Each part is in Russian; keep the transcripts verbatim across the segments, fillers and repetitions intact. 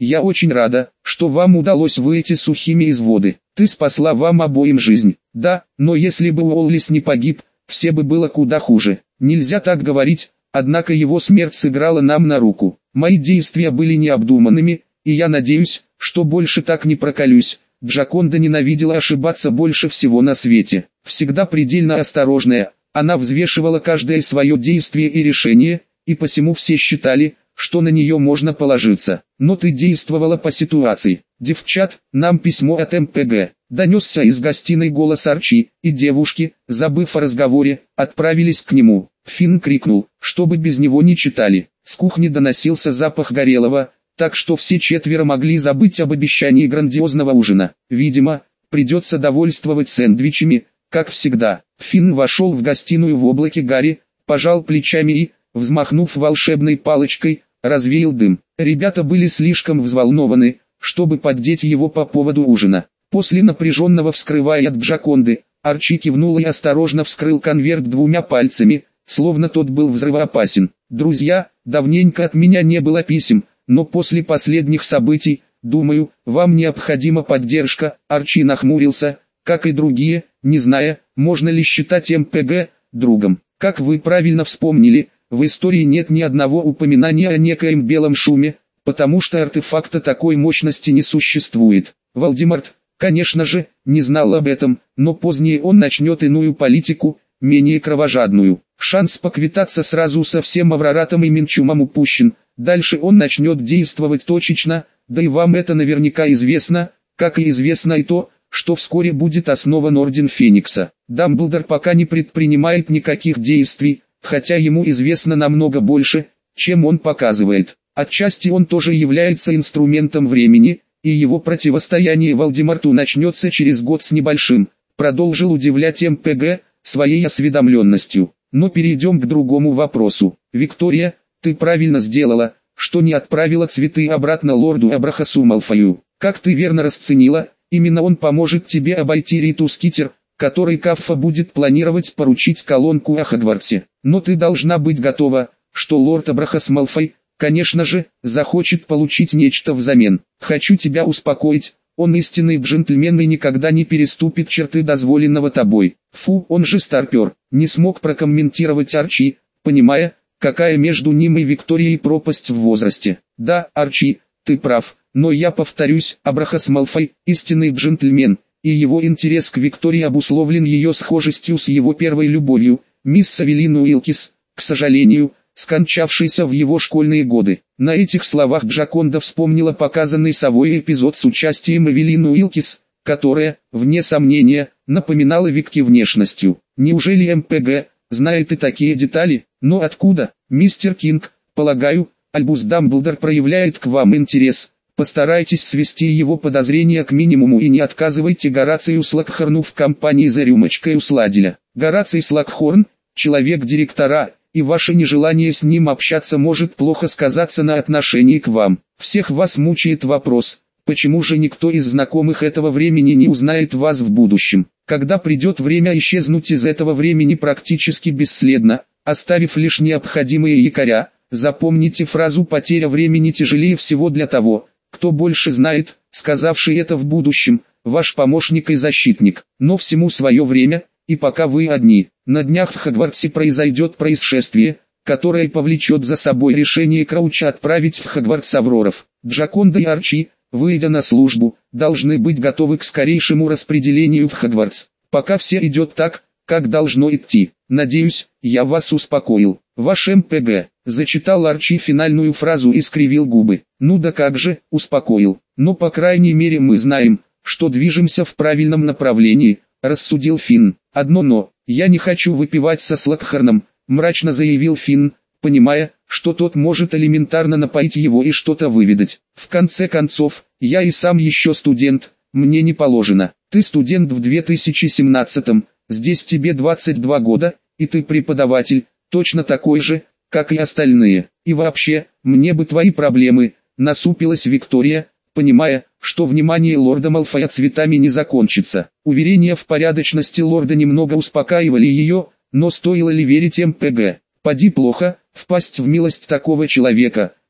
я очень рада, что вам удалось выйти сухими из воды. Ты спасла вам обоим жизнь. Да, но если бы Уоллес не погиб, все бы было куда хуже. Нельзя так говорить, однако его смерть сыграла нам на руку. Мои действия были необдуманными, и я надеюсь, что больше так не проколюсь. Джаконда ненавидела ошибаться больше всего на свете. Всегда предельно осторожная, она взвешивала каждое свое действие и решение, и посему все считали, что на нее можно положиться. Но ты действовала по ситуации. Девчат, нам письмо от эм пэ гэ. Донесся из гостиной голос Арчи, и девушки, забыв о разговоре, отправились к нему. Финн крикнул, чтобы без него не читали. С кухни доносился запах горелого, так что все четверо могли забыть об обещании грандиозного ужина. Видимо, придется довольствовать сэндвичами, как всегда. Финн вошел в гостиную в облаке гари, пожал плечами и, взмахнув волшебной палочкой, развеял дым. Ребята были слишком взволнованы, чтобы поддеть его по поводу ужина. После напряженного вскрывая от Джаконды, Арчи кивнул и осторожно вскрыл конверт двумя пальцами, словно тот был взрывоопасен. «Друзья, давненько от меня не было писем, но после последних событий, думаю, вам необходима поддержка». Арчи нахмурился, как и другие, не зная, можно ли считать эм пэ гэ другом. Как вы правильно вспомнили, в истории нет ни одного упоминания о некоем белом шуме, потому что артефакта такой мощности не существует. Волдеморт, конечно же, не знал об этом, но позднее он начнет иную политику, менее кровожадную. Шанс поквитаться сразу со всем Авраратом и Минчумом упущен, дальше он начнет действовать точечно, да и вам это наверняка известно, как и известно и то, что вскоре будет основан Орден Феникса. Дамблдор пока не предпринимает никаких действий, хотя ему известно намного больше, чем он показывает. Отчасти он тоже является инструментом времени, и его противостояние Волдеморту начнется через год с небольшим. Продолжил удивлять эм пэ гэ своей осведомленностью. Но перейдем к другому вопросу. Виктория, ты правильно сделала, что не отправила цветы обратно лорду Абрахасу Малфою. Как ты верно расценила, именно он поможет тебе обойти Риту Скитер, которой Каффа будет планировать поручить колонку о Хогвартсе. Но ты должна быть готова, что лорд Абрахас Малфой, конечно же, захочет получить нечто взамен. Хочу тебя успокоить, он истинный джентльмен и никогда не переступит черты дозволенного тобой. Фу, он же старпер. Не смог прокомментировать Арчи, понимая, какая между ним и Викторией пропасть в возрасте. Да, Арчи, ты прав, но я повторюсь, Абрахас Малфой – истинный джентльмен, и его интерес к Виктории обусловлен ее схожестью с его первой любовью, мисс Савелин Уилкис, к сожалению, скончавшейся в его школьные годы. На этих словах Джаконда вспомнила показанный совой эпизод с участием Эвелин Уилкис, которая, вне сомнения, напоминала Викки внешностью. Неужели эм пэ гэ знает и такие детали? Но откуда, мистер Кинг? Полагаю, Альбус Дамблдор проявляет к вам интерес. Постарайтесь свести его подозрения к минимуму и не отказывайте Горацию Слакхорну в компании за рюмочкой у Сладеля. Гораций Слакхорн – человек директора, и ваше нежелание с ним общаться может плохо сказаться на отношении к вам. Всех вас мучает вопрос, почему же никто из знакомых этого времени не узнает вас в будущем, когда придет время исчезнуть из этого времени практически бесследно, оставив лишь необходимые якоря. Запомните фразу «потеря времени тяжелее всего для того, кто больше знает», сказавший это в будущем, ваш помощник и защитник. Но всему свое время, и пока вы одни. На днях в Хогвартсе произойдет происшествие, которое повлечет за собой решение Крауча отправить в Хогвартс Авроров. Джаконда и Арчи, выйдя на службу, должны быть готовы к скорейшему распределению в Хогвартс. Пока все идет так, как должно идти. Надеюсь, я вас успокоил. Ваш эм пэ гэ. Зачитал Арчи финальную фразу и скривил губы. Ну да как же, успокоил. Но по крайней мере мы знаем, что движемся в правильном направлении, рассудил Финн. Одно но, я не хочу выпивать со Слакхорном, мрачно заявил Финн, понимая, что тот может элементарно напоить его и что-то выведать. В конце концов, я и сам еще студент, мне не положено. Ты студент в две тысячи семнадцатом, здесь тебе двадцать два года, и ты преподаватель, точно такой же, как и остальные. И вообще, мне бы твои проблемы, насупилась Виктория, понимая, что внимание лорда Малфоя цветами не закончится. Уверения в порядочности лорда немного успокаивали ее, но стоило ли верить эм пэ гэ? Поди плохо, впасть в милость такого человека,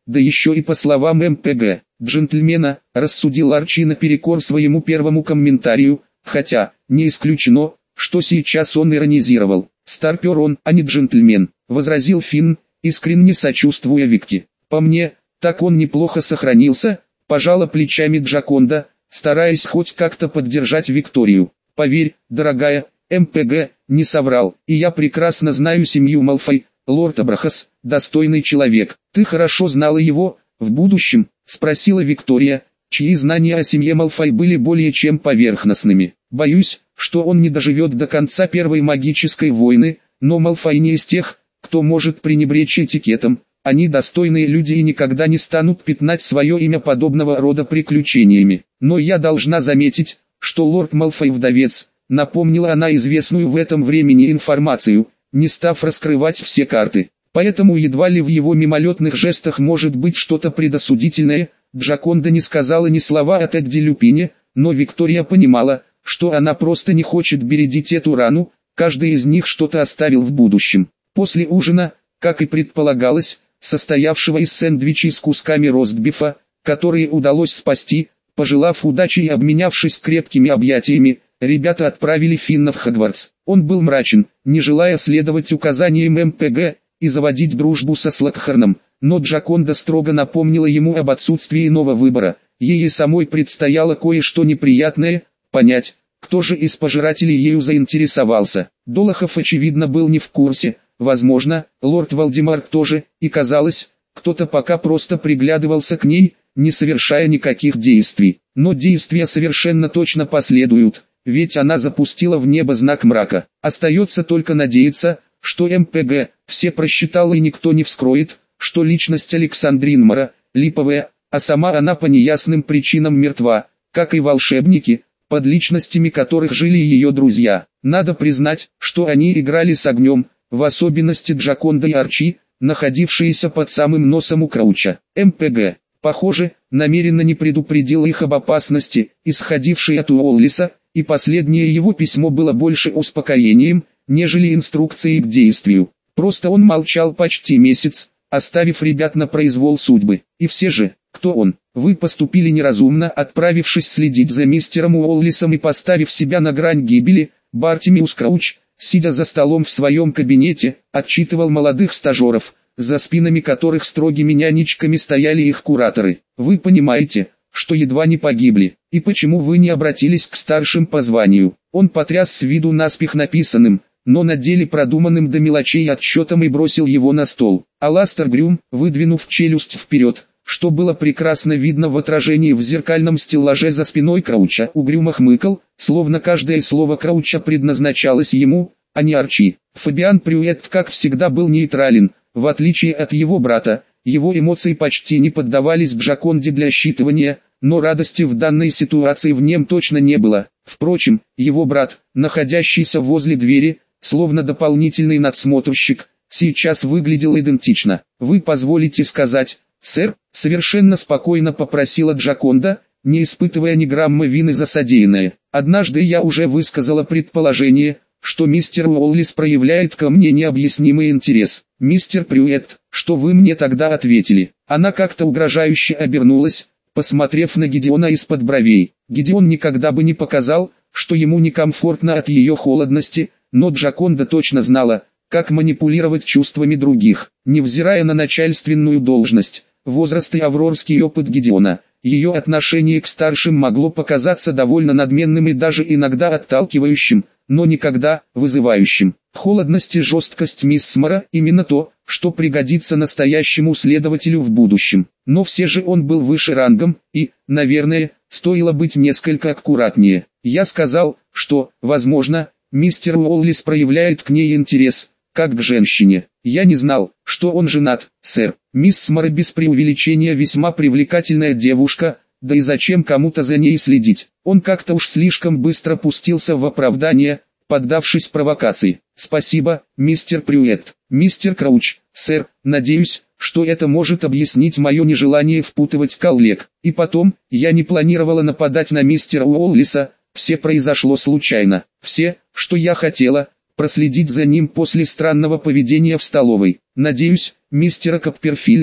да еще и по словам эм пэ гэ, джентльмена, рассудил Арчи наперекор своему первому комментарию, хотя, не исключено, что сейчас он иронизировал. «Старпер он, а не джентльмен», — возразил Финн, искренне сочувствуя Викке. «По мне, так он неплохо сохранился», — пожала плечами Джаконда, стараясь хоть как-то поддержать Викторию. «Поверь, дорогая, эм пэ гэ не соврал, и я прекрасно знаю семью Малфой, лорд Абрахас, достойный человек». «Ты хорошо знала его, в будущем?» — спросила Виктория, чьи знания о семье Малфой были более чем поверхностными. «Боюсь, что он не доживет до конца Первой магической войны, но Малфой не из тех, кто может пренебречь этикетом. Они достойные люди и никогда не станут пятнать свое имя подобного рода приключениями. Но я должна заметить, что лорд Малфой вдовец», — напомнила она известную в этом времени информацию, не став раскрывать все карты. Поэтому едва ли в его мимолетных жестах может быть что-то предосудительное. Джаконда не сказала ни слова о Тедди Люпине, но Виктория понимала, что она просто не хочет бередить эту рану, каждый из них что-то оставил в будущем. После ужина, как и предполагалось, состоявшего из сэндвичей с кусками ростбифа, которые удалось спасти, пожелав удачи и обменявшись крепкими объятиями, ребята отправили Финна в Хогвартс. Он был мрачен, не желая следовать указаниям эм пэ гэ и заводить дружбу со Слокхорном, но Джаконда строго напомнила ему об отсутствии иного выбора. Ей самой предстояло кое-что неприятное, понять, кто же из пожирателей ею заинтересовался. Долохов очевидно был не в курсе, возможно, лорд Волдемарт тоже, и казалось, кто-то пока просто приглядывался к ней, не совершая никаких действий. Но действия совершенно точно последуют, ведь она запустила в небо знак мрака. Остается только надеяться, что эм пэ гэ все просчитал и никто не вскроет, что личность Александринмара липовая, а сама она по неясным причинам мертва, как и волшебники, под личностями которых жили ее друзья. Надо признать, что они играли с огнем, в особенности Джаконда и Арчи, находившиеся под самым носом у Крауча. эм пэ гэ, похоже, намеренно не предупредил их об опасности, исходившей от Уоллиса, и последнее его письмо было больше успокоением, нежели инструкцией к действию. Просто он молчал почти месяц, оставив ребят на произвол судьбы. И все же, кто он? Вы поступили неразумно, отправившись следить за мистером Уоллисом и поставив себя на грань гибели. Бартимиус Крауч, сидя за столом в своем кабинете, отчитывал молодых стажеров, за спинами которых строгими нянечками стояли их кураторы. Вы понимаете, что едва не погибли, и почему вы не обратились к старшим по званию? Он потряс с виду наспех написанным, но на деле продуманным до мелочей отчетом и бросил его на стол. Аластер Грюм, выдвинув челюсть вперед, что было прекрасно видно в отражении в зеркальном стеллаже за спиной Крауча, угрюмо хмыкал, словно каждое слово Крауча предназначалось ему, а не Арчи. Фабиан Прюэт, как всегда, был нейтрален, в отличие от его брата. Его эмоции почти не поддавались Джаконде для считывания, но радости в данной ситуации в нем точно не было. Впрочем, его брат, находящийся возле двери, словно дополнительный надсмотрщик, сейчас выглядел идентично. «Вы позволите сказать, сэр?» — совершенно спокойно попросила Джаконда, не испытывая ни грамма вины за содеянное. «Однажды я уже высказала предположение, что мистер Уоллис проявляет ко мне необъяснимый интерес. Мистер Прюэт, что вы мне тогда ответили?» Она как-то угрожающе обернулась, посмотрев на Гидеона из-под бровей. Гидеон никогда бы не показал, что ему некомфортно от ее холодности, но Джаконда точно знала, как манипулировать чувствами других. Невзирая на начальственную должность, возраст и аврорский опыт Гидеона, ее отношение к старшим могло показаться довольно надменным и даже иногда отталкивающим, но никогда вызывающим. Холодность и жесткость Миссмара – именно то, что пригодится настоящему следователю в будущем. Но все же он был выше рангом, и, наверное, стоило быть несколько аккуратнее. Я сказал, что, возможно, мистер Уоллис проявляет к ней интерес, как к женщине. Я не знал, что он женат, сэр. Миссмара без преувеличения весьма привлекательная девушка, да и зачем кому-то за ней следить? Он как-то уж слишком быстро пустился в оправдание, поддавшись провокации. «Спасибо, мистер Прюэт. Мистер Крауч, сэр, надеюсь, что это может объяснить мое нежелание впутывать коллег. И потом, я не планировала нападать на мистера Уоллиса, все произошло случайно. Все, что я хотела, проследить за ним после странного поведения в столовой. Надеюсь, мистера Копперфильда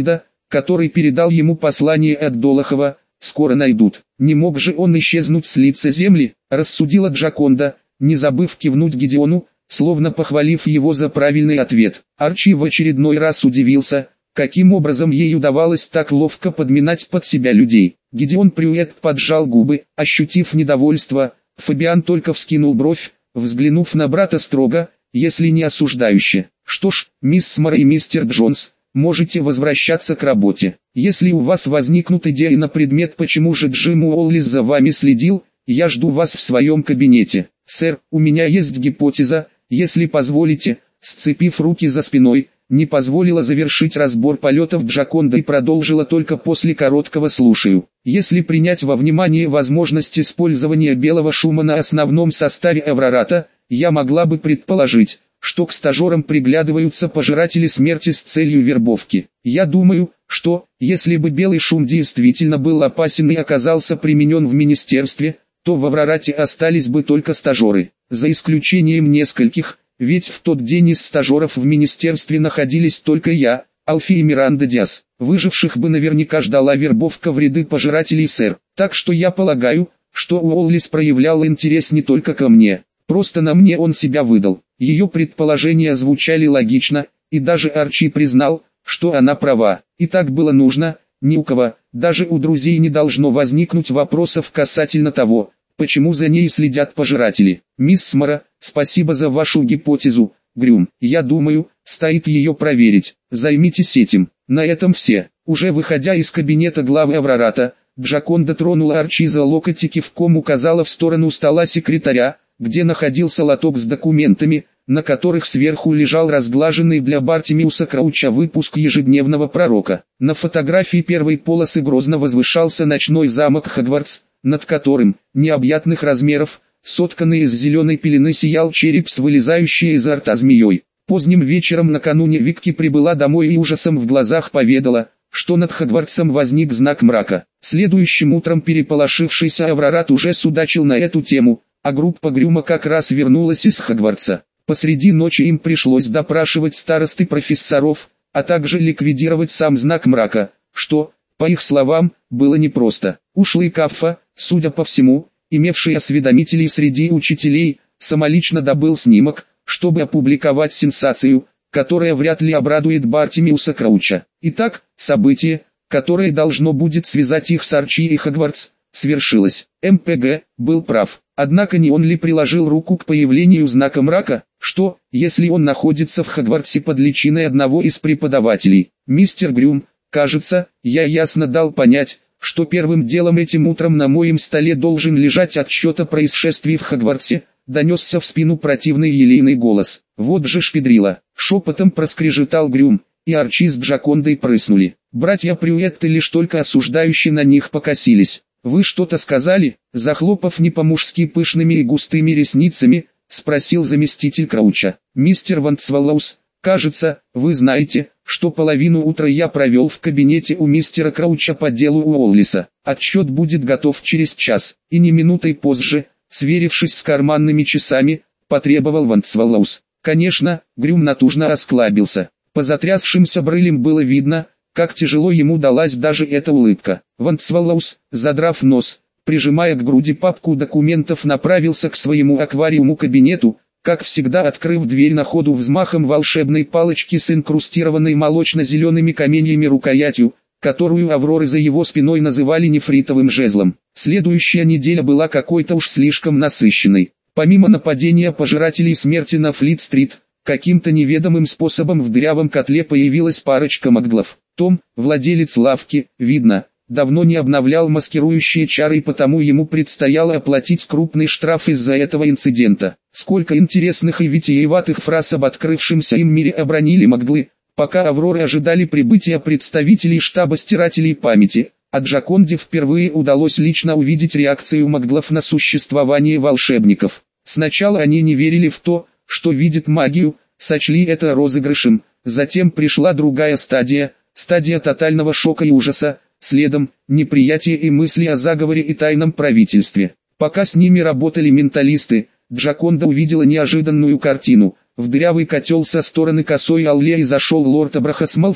который передал ему послание от Долохова, скоро найдут. Не мог же он исчезнуть с лица земли, рассудила Джаконда, не забыв кивнуть Гидеону, словно похвалив его за правильный ответ. Арчи в очередной раз удивился, каким образом ей удавалось так ловко подминать под себя людей. Гидеон Прюэт поджал губы, ощутив недовольство. Фабиан только вскинул бровь, взглянув на брата строго, если не осуждающе. «Что ж, мисс Смара и мистер Джонс, можете возвращаться к работе. Если у вас возникнут идеи на предмет, почему же Джим Уоллис за вами следил, я жду вас в своем кабинете. Сэр, у меня есть гипотеза, если позволите». Сцепив руки за спиной, не позволила завершить разбор полетов Джаконда и продолжила только после короткого «слушаю». Если принять во внимание возможность использования белого шума на основном составе Аврората, я могла бы предположить, что к стажерам приглядываются пожиратели смерти с целью вербовки. Я думаю, что, если бы белый шум действительно был опасен и оказался применен в министерстве, то в Аврорате остались бы только стажеры, за исключением нескольких, ведь в тот день из стажеров в министерстве находились только я, Алфи и Миранда Диас. Выживших бы наверняка ждала вербовка в ряды пожирателей, сэр. Так что я полагаю, что Уоллис проявлял интерес не только ко мне, просто на мне он себя выдал. Ее предположения звучали логично, и даже Арчи признал, что она права. И так было нужно, ни у кого, даже у друзей не должно возникнуть вопросов касательно того, почему за ней следят пожиратели. Мисс Смара, спасибо за вашу гипотезу, Грюм. Я думаю, стоит ее проверить. Займитесь этим. На этом все. Уже выходя из кабинета главы Аврората, Джаконда тронула Арчи за локоть и кивком указала в сторону стола секретаря, где находился лоток с документами, на которых сверху лежал разглаженный для Бартимиуса Крауча выпуск ежедневного пророка. На фотографии первой полосы грозно возвышался ночной замок Хогвартс, над которым, необъятных размеров, сотканный из зеленой пелены, сиял череп с вылезающей изо рта змеей. Поздним вечером накануне Викки прибыла домой и ужасом в глазах поведала, что над Хогвартсом возник знак мрака. Следующим утром переполошившийся Аврорат уже судачил на эту тему, а группа Грюма как раз вернулась из Хогвартса. Посреди ночи им пришлось допрашивать старосты профессоров, а также ликвидировать сам знак мрака, что, по их словам, было непросто. Ушлый Каффа, судя по всему, имевший осведомителей среди учителей, самолично добыл снимок, чтобы опубликовать сенсацию, которая вряд ли обрадует Бартимиуса Крауча. Итак, событие, которое должно будет связать их с Арчи и Хогвартс, свершилось. МПГ был прав. Однако не он ли приложил руку к появлению знака мрака? Что, если он находится в Хогвартсе под личиной одного из преподавателей? Мистер Грюм, кажется, я ясно дал понять, что первым делом этим утром на моем столе должен лежать отчет о происшествии в Хогвартсе, донесся в спину противный елейный голос. Вот же шпедрила, шепотом проскрежетал Грюм, и Арчи с Джакондой прыснули. Братья Прюэтты лишь только осуждающие на них покосились. «Вы что-то сказали?» Захлопав не по-мужски пышными и густыми ресницами, спросил заместитель Крауча. «Мистер Вантсваллаус, кажется, вы знаете, что половину утра я провел в кабинете у мистера Крауча по делу Уоллиса. Отчет будет готов через час, и не минутой позже, сверившись с карманными часами, потребовал Вантсваллаус. Конечно, Грюм натужно осклабился. По затрясшимся брылям было видно, как тяжело ему далась даже эта улыбка. Вантсваллаус, задрав нос, прижимая к груди папку документов, направился к своему аквариуму-кабинету, как всегда открыв дверь на ходу взмахом волшебной палочки с инкрустированной молочно-зелеными каменьями рукоятью, которую Авроры за его спиной называли нефритовым жезлом. Следующая неделя была какой-то уж слишком насыщенной. Помимо нападения пожирателей смерти на Флит-стрит, каким-то неведомым способом в дырявом котле появилась парочка маглов. Том, владелец лавки, видно, давно не обновлял маскирующие чары, и потому ему предстояло оплатить крупный штраф из-за этого инцидента. Сколько интересных и витиеватых фраз об открывшемся им мире обронили маглы, пока Авроры ожидали прибытия представителей штаба стирателей памяти, а Джаконде впервые удалось лично увидеть реакцию маглов на существование волшебников. Сначала они не верили в то, что видят магию, сочли это розыгрышем, затем пришла другая стадия, стадия тотального шока и ужаса, следом – неприятие и мысли о заговоре и тайном правительстве. Пока с ними работали менталисты, Джаконда увидела неожиданную картину. В дырявый котел со стороны косой аллеи зашел лорд Абрахас Малфой,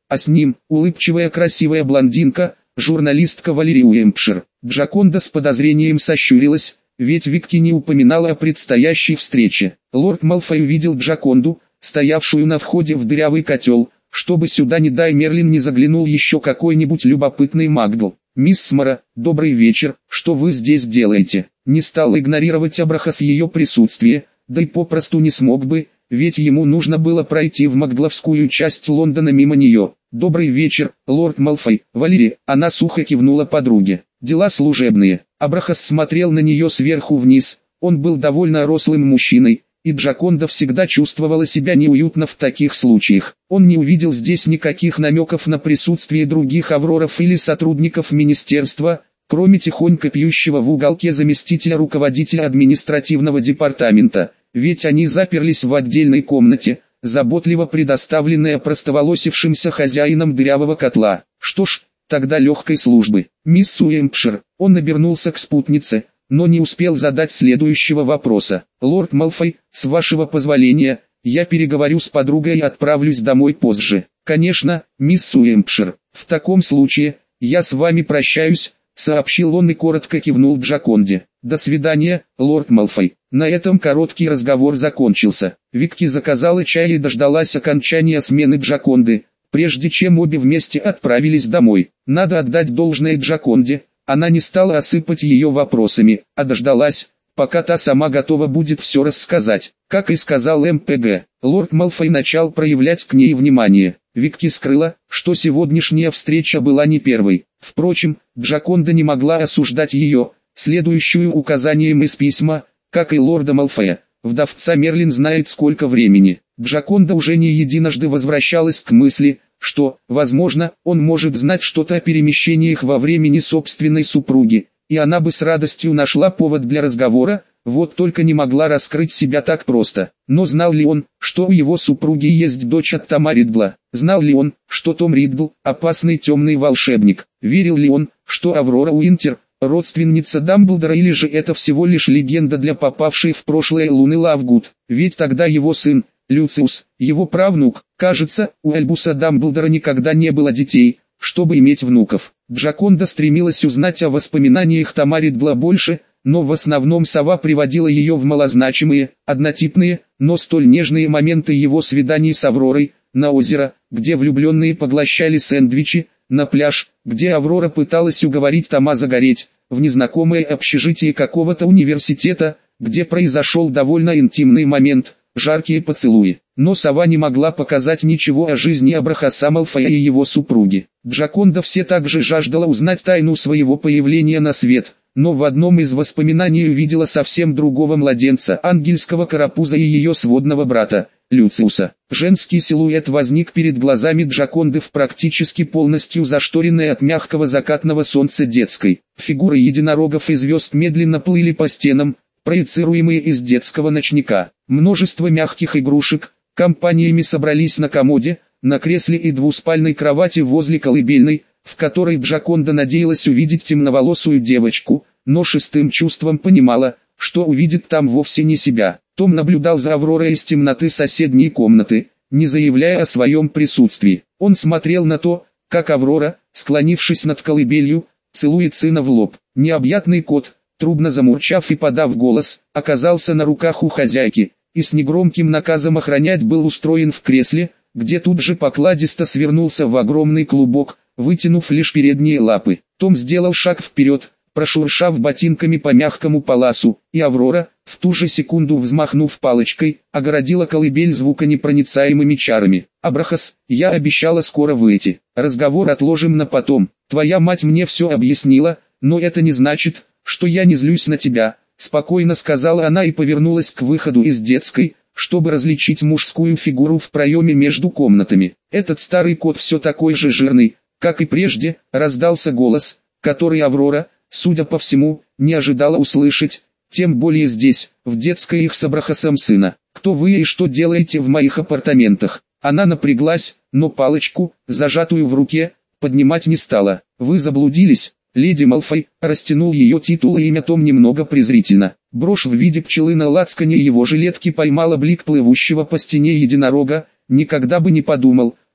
а с ним улыбчивая красивая блондинка, журналистка Валерия Уэмпшир. Джаконда с подозрением сощурилась, ведь Викки не упоминала о предстоящей встрече. Лорд Малфой увидел Джаконду, стоявшую на входе в дырявый котел, чтобы сюда, не дай Мерлин, не заглянул еще какой-нибудь любопытный Макгл. «Мисс Смара, добрый вечер, что вы здесь делаете?» Не стал игнорировать Абрахас ее присутствие, да и попросту не смог бы, ведь ему нужно было пройти в Макгловскую часть Лондона мимо нее. «Добрый вечер, лорд Малфой, Валерия», она сухо кивнула подруге. «Дела служебные». Абрахас смотрел на нее сверху вниз, он был довольно рослым мужчиной, и Джаконда всегда чувствовала себя неуютно в таких случаях. Он не увидел здесь никаких намеков на присутствие других Авроров или сотрудников министерства, кроме тихонько пьющего в уголке заместителя руководителя административного департамента, ведь они заперлись в отдельной комнате, заботливо предоставленная простоволосившимся хозяином дырявого котла. Что ж, тогда легкой службы. «Мисс Уэмпшир», он обернулся к спутнице, но не успел задать следующего вопроса. «Лорд Малфой, с вашего позволения, я переговорю с подругой и отправлюсь домой позже». «Конечно, мисс Уэмпшир, в таком случае, я с вами прощаюсь», сообщил он и коротко кивнул Джаконде. «До свидания, лорд Малфой». На этом короткий разговор закончился. Викки заказала чай и дождалась окончания смены Джаконды, прежде чем обе вместе отправились домой. Надо отдать должное Джаконде, она не стала осыпать ее вопросами, а дождалась, пока та сама готова будет все рассказать. Как и сказал эм пэ гэ, лорд Малфой начал проявлять к ней внимание. Викки скрыла, что сегодняшняя встреча была не первой. Впрочем, Джаконда не могла осуждать ее, следующую указаниям из письма, как и лорда Малфоя. Вдовца Мерлин знает сколько времени. Джаконда уже не единожды возвращалась к мысли, что, возможно, он может знать что-то о перемещениях во времени собственной супруги, и она бы с радостью нашла повод для разговора, вот только не могла раскрыть себя так просто. Но знал ли он, что у его супруги есть дочь от Тома Риддла? Знал ли он, что Том Риддл – опасный темный волшебник? Верил ли он, что Аврора Уинтер – родственница Дамблдора, или же это всего лишь легенда для попавшей в прошлое Луны Лавгуд? Ведь тогда его сын, Люциус, его правнук, кажется, у Альбуса Дамблдора никогда не было детей, чтобы иметь внуков. Джаконда стремилась узнать о воспоминаниях Тома Риддла больше, но в основном сова приводила ее в малозначимые, однотипные, но столь нежные моменты его свиданий с Авророй, на озеро, где влюбленные поглощали сэндвичи, на пляж, где Аврора пыталась уговорить Тома загореть, в незнакомое общежитие какого-то университета, где произошел довольно интимный момент, жаркие поцелуи. Но сова не могла показать ничего о жизни Абрахаса Малфоя и его супруги. Джаконда все так же жаждала узнать тайну своего появления на свет, но в одном из воспоминаний увидела совсем другого младенца, ангельского карапуза и ее сводного брата, Люциуса. Женский силуэт возник перед глазами Джаконды в практически полностью зашторенной от мягкого закатного солнца детской. Фигуры единорогов и звезд медленно плыли по стенам, проецируемые из детского ночника. Множество мягких игрушек компаниями собрались на комоде, на кресле и двуспальной кровати возле колыбельной, в которой Джаконда надеялась увидеть темноволосую девочку, но шестым чувством понимала, что увидит там вовсе не себя. Том наблюдал за Авророй из темноты соседней комнаты, не заявляя о своем присутствии. Он смотрел на то, как Аврора, склонившись над колыбелью, целует сына в лоб. Необъятный кот, трубно замурчав и подав голос, оказался на руках у хозяйки, и с негромким наказом охранять был устроен в кресле, где тут же покладисто свернулся в огромный клубок, вытянув лишь передние лапы. Том сделал шаг вперед, прошуршав ботинками по мягкому паласу, и Аврора, в ту же секунду взмахнув палочкой, огородила колыбель звуконепроницаемыми чарами. «Абрахас, я обещала скоро выйти. Разговор отложим на потом. Твоя мать мне все объяснила, но это не значит, что я не злюсь на тебя», спокойно сказала она и повернулась к выходу из детской, чтобы различить мужскую фигуру в проеме между комнатами. «Этот старый кот все такой же жирный, как и прежде», раздался голос, который Аврора, судя по всему, не ожидала услышать, тем более здесь, в детской их с Абрахасом сына. «Кто вы и что делаете в моих апартаментах?» Она напряглась, но палочку, зажатую в руке, поднимать не стала. «Вы заблудились, леди Малфой», растянул ее титул и имя Том немного презрительно. Брошь в виде пчелы на лацкане его жилетки поймала блик плывущего по стене единорога. «Никогда бы не подумал,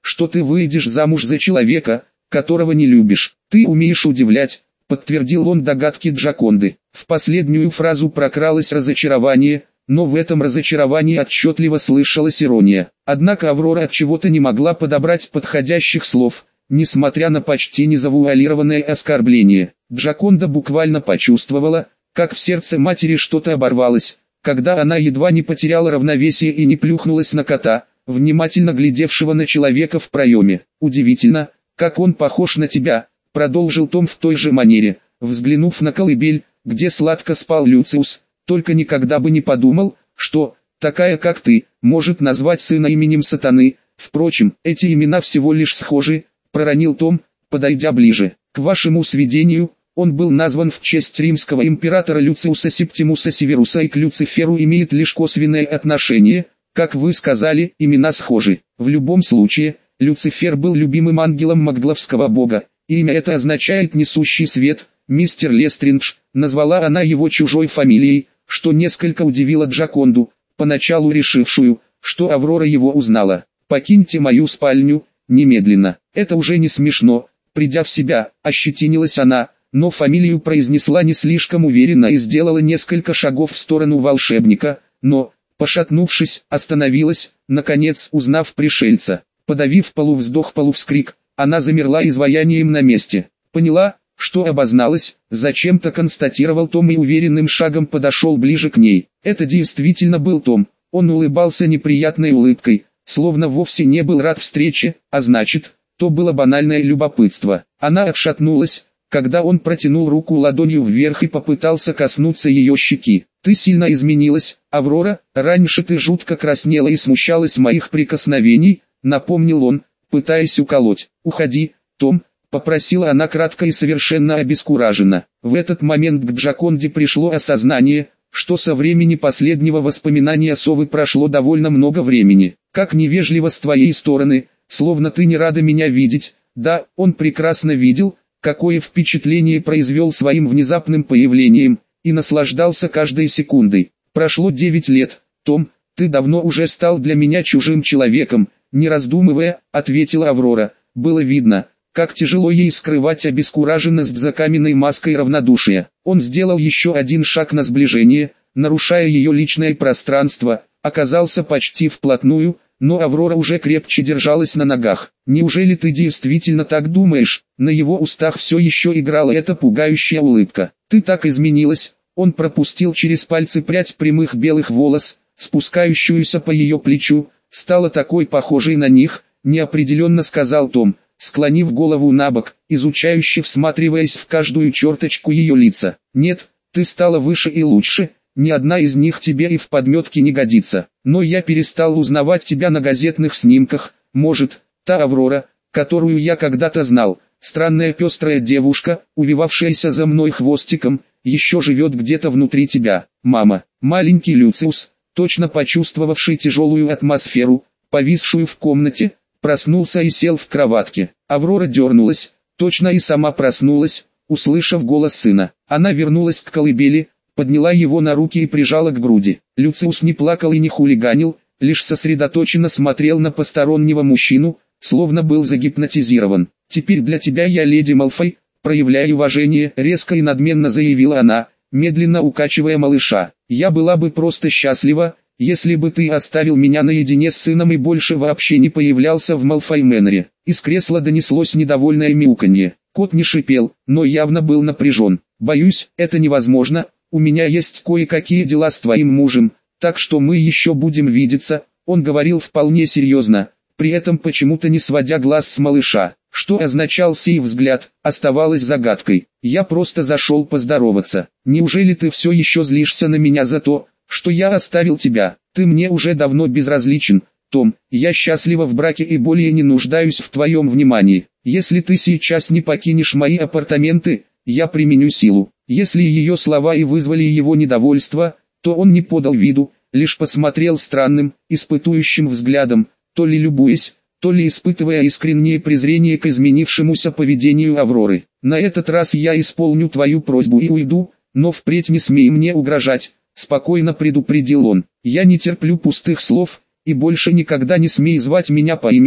что ты выйдешь замуж за человека, которого не любишь. Ты умеешь удивлять, подтвердил он догадки Джаконды. В последнюю фразу прокралось разочарование, но в этом разочаровании отчетливо слышалась ирония. Однако Аврора отчего-то не могла подобрать подходящих слов, несмотря на почти незавуалированное оскорбление. Джаконда буквально почувствовала, как в сердце матери что-то оборвалось, когда она едва не потеряла равновесие и не плюхнулась на кота, внимательно глядевшего на человека в проеме. «Удивительно, как он похож на тебя», — продолжил Том в той же манере, взглянув на колыбель, где сладко спал Люциус. «Только никогда бы не подумал, что, такая как ты, может назвать сына именем сатаны. Впрочем, эти имена всего лишь схожи», — проронил Том, подойдя ближе. «К вашему сведению, он был назван в честь римского императора Люциуса Септимуса Северуса и к Люциферу имеет лишь косвенное отношение. Как вы сказали, имена схожи. В любом случае, Люцифер был любимым ангелом Макгловского бога. Имя это означает «несущий свет». Мистер Лестридж, назвала она его чужой фамилией, что несколько удивило Джаконду, поначалу решившую, что Аврора его узнала. «Покиньте мою спальню, немедленно». «Это уже не смешно», придя в себя, ощетинилась она, но фамилию произнесла не слишком уверенно и сделала несколько шагов в сторону волшебника, но, пошатнувшись, остановилась, наконец узнав пришельца. Подавив полувздох-полувскрик, она замерла изваянием на месте. Поняла, что обозналась, зачем-то констатировал Том и уверенным шагом подошел ближе к ней. Это действительно был Том, он улыбался неприятной улыбкой, словно вовсе не был рад встрече, а значит, то было банальное любопытство. Она отшатнулась, когда он протянул руку ладонью вверх и попытался коснуться ее щеки. «Ты сильно изменилась, Аврора, раньше ты жутко краснела и смущалась моих прикосновений», напомнил он, пытаясь уколоть. «Уходи, Том», попросила она кратко и совершенно обескураженно. В этот момент к Джаконде пришло осознание, что со времени последнего воспоминания совы прошло довольно много времени. «Как невежливо с твоей стороны, словно ты не рада меня видеть». Да, он прекрасно видел, какое впечатление произвел своим внезапным появлением, и наслаждался каждой секундой. «Прошло девять лет, Том, ты давно уже стал для меня чужим человеком», не раздумывая, ответила Аврора. Было видно, как тяжело ей скрывать обескураженность за каменной маской равнодушия. Он сделал еще один шаг на сближение, нарушая ее личное пространство, оказался почти вплотную, но Аврора уже крепче держалась на ногах. «Неужели ты действительно так думаешь?» На его устах все еще играла эта пугающая улыбка. «Ты так изменилась». Он пропустил через пальцы прядь прямых белых волос, спускающуюся по ее плечу, стала такой похожей на них, неопределенно сказал Том, склонив голову набок, изучающе всматриваясь в каждую черточку ее лица. «Нет, ты стала выше и лучше, ни одна из них тебе и в подметке не годится. Но я перестал узнавать тебя на газетных снимках, может, та Аврора, которую я когда-то знал, странная пестрая девушка, увивавшаяся за мной хвостиком, еще живет где-то внутри тебя, мама». Маленький Люциус, точно почувствовавший тяжелую атмосферу, повисшую в комнате, проснулся и сел в кроватке. Аврора дернулась, точно и сама проснулась, услышав голос сына. Она вернулась к колыбели, подняла его на руки и прижала к груди. Люциус не плакал и не хулиганил, лишь сосредоточенно смотрел на постороннего мужчину, словно был загипнотизирован. «Теперь для тебя я леди Малфой, проявляя уважение», резко и надменно заявила она, медленно укачивая малыша. «Я была бы просто счастлива, если бы ты оставил меня наедине с сыном и больше вообще не появлялся в Малфой Мэннере». Из кресла донеслось недовольное мяуканье. Кот не шипел, но явно был напряжен. «Боюсь, это невозможно, у меня есть кое-какие дела с твоим мужем, так что мы еще будем видеться», он говорил вполне серьезно, при этом почему-то не сводя глаз с малыша. Что означал сей взгляд, оставалось загадкой. «Я просто зашел поздороваться. Неужели ты все еще злишься на меня за то, что я оставил тебя? Ты мне уже давно безразличен, Том, я счастлива в браке и более не нуждаюсь в твоем внимании. Если ты сейчас не покинешь мои апартаменты, я применю силу». Если ее слова и вызвали его недовольство, то он не подал виду, лишь посмотрел странным, испытующим взглядом, то ли любуясь, то ли испытывая искреннее презрение к изменившемуся поведению Авроры. «На этот раз я исполню твою просьбу и уйду, но впредь не смей мне угрожать», спокойно предупредил он. «Я не терплю пустых слов, и больше никогда не смей звать меня по имени»,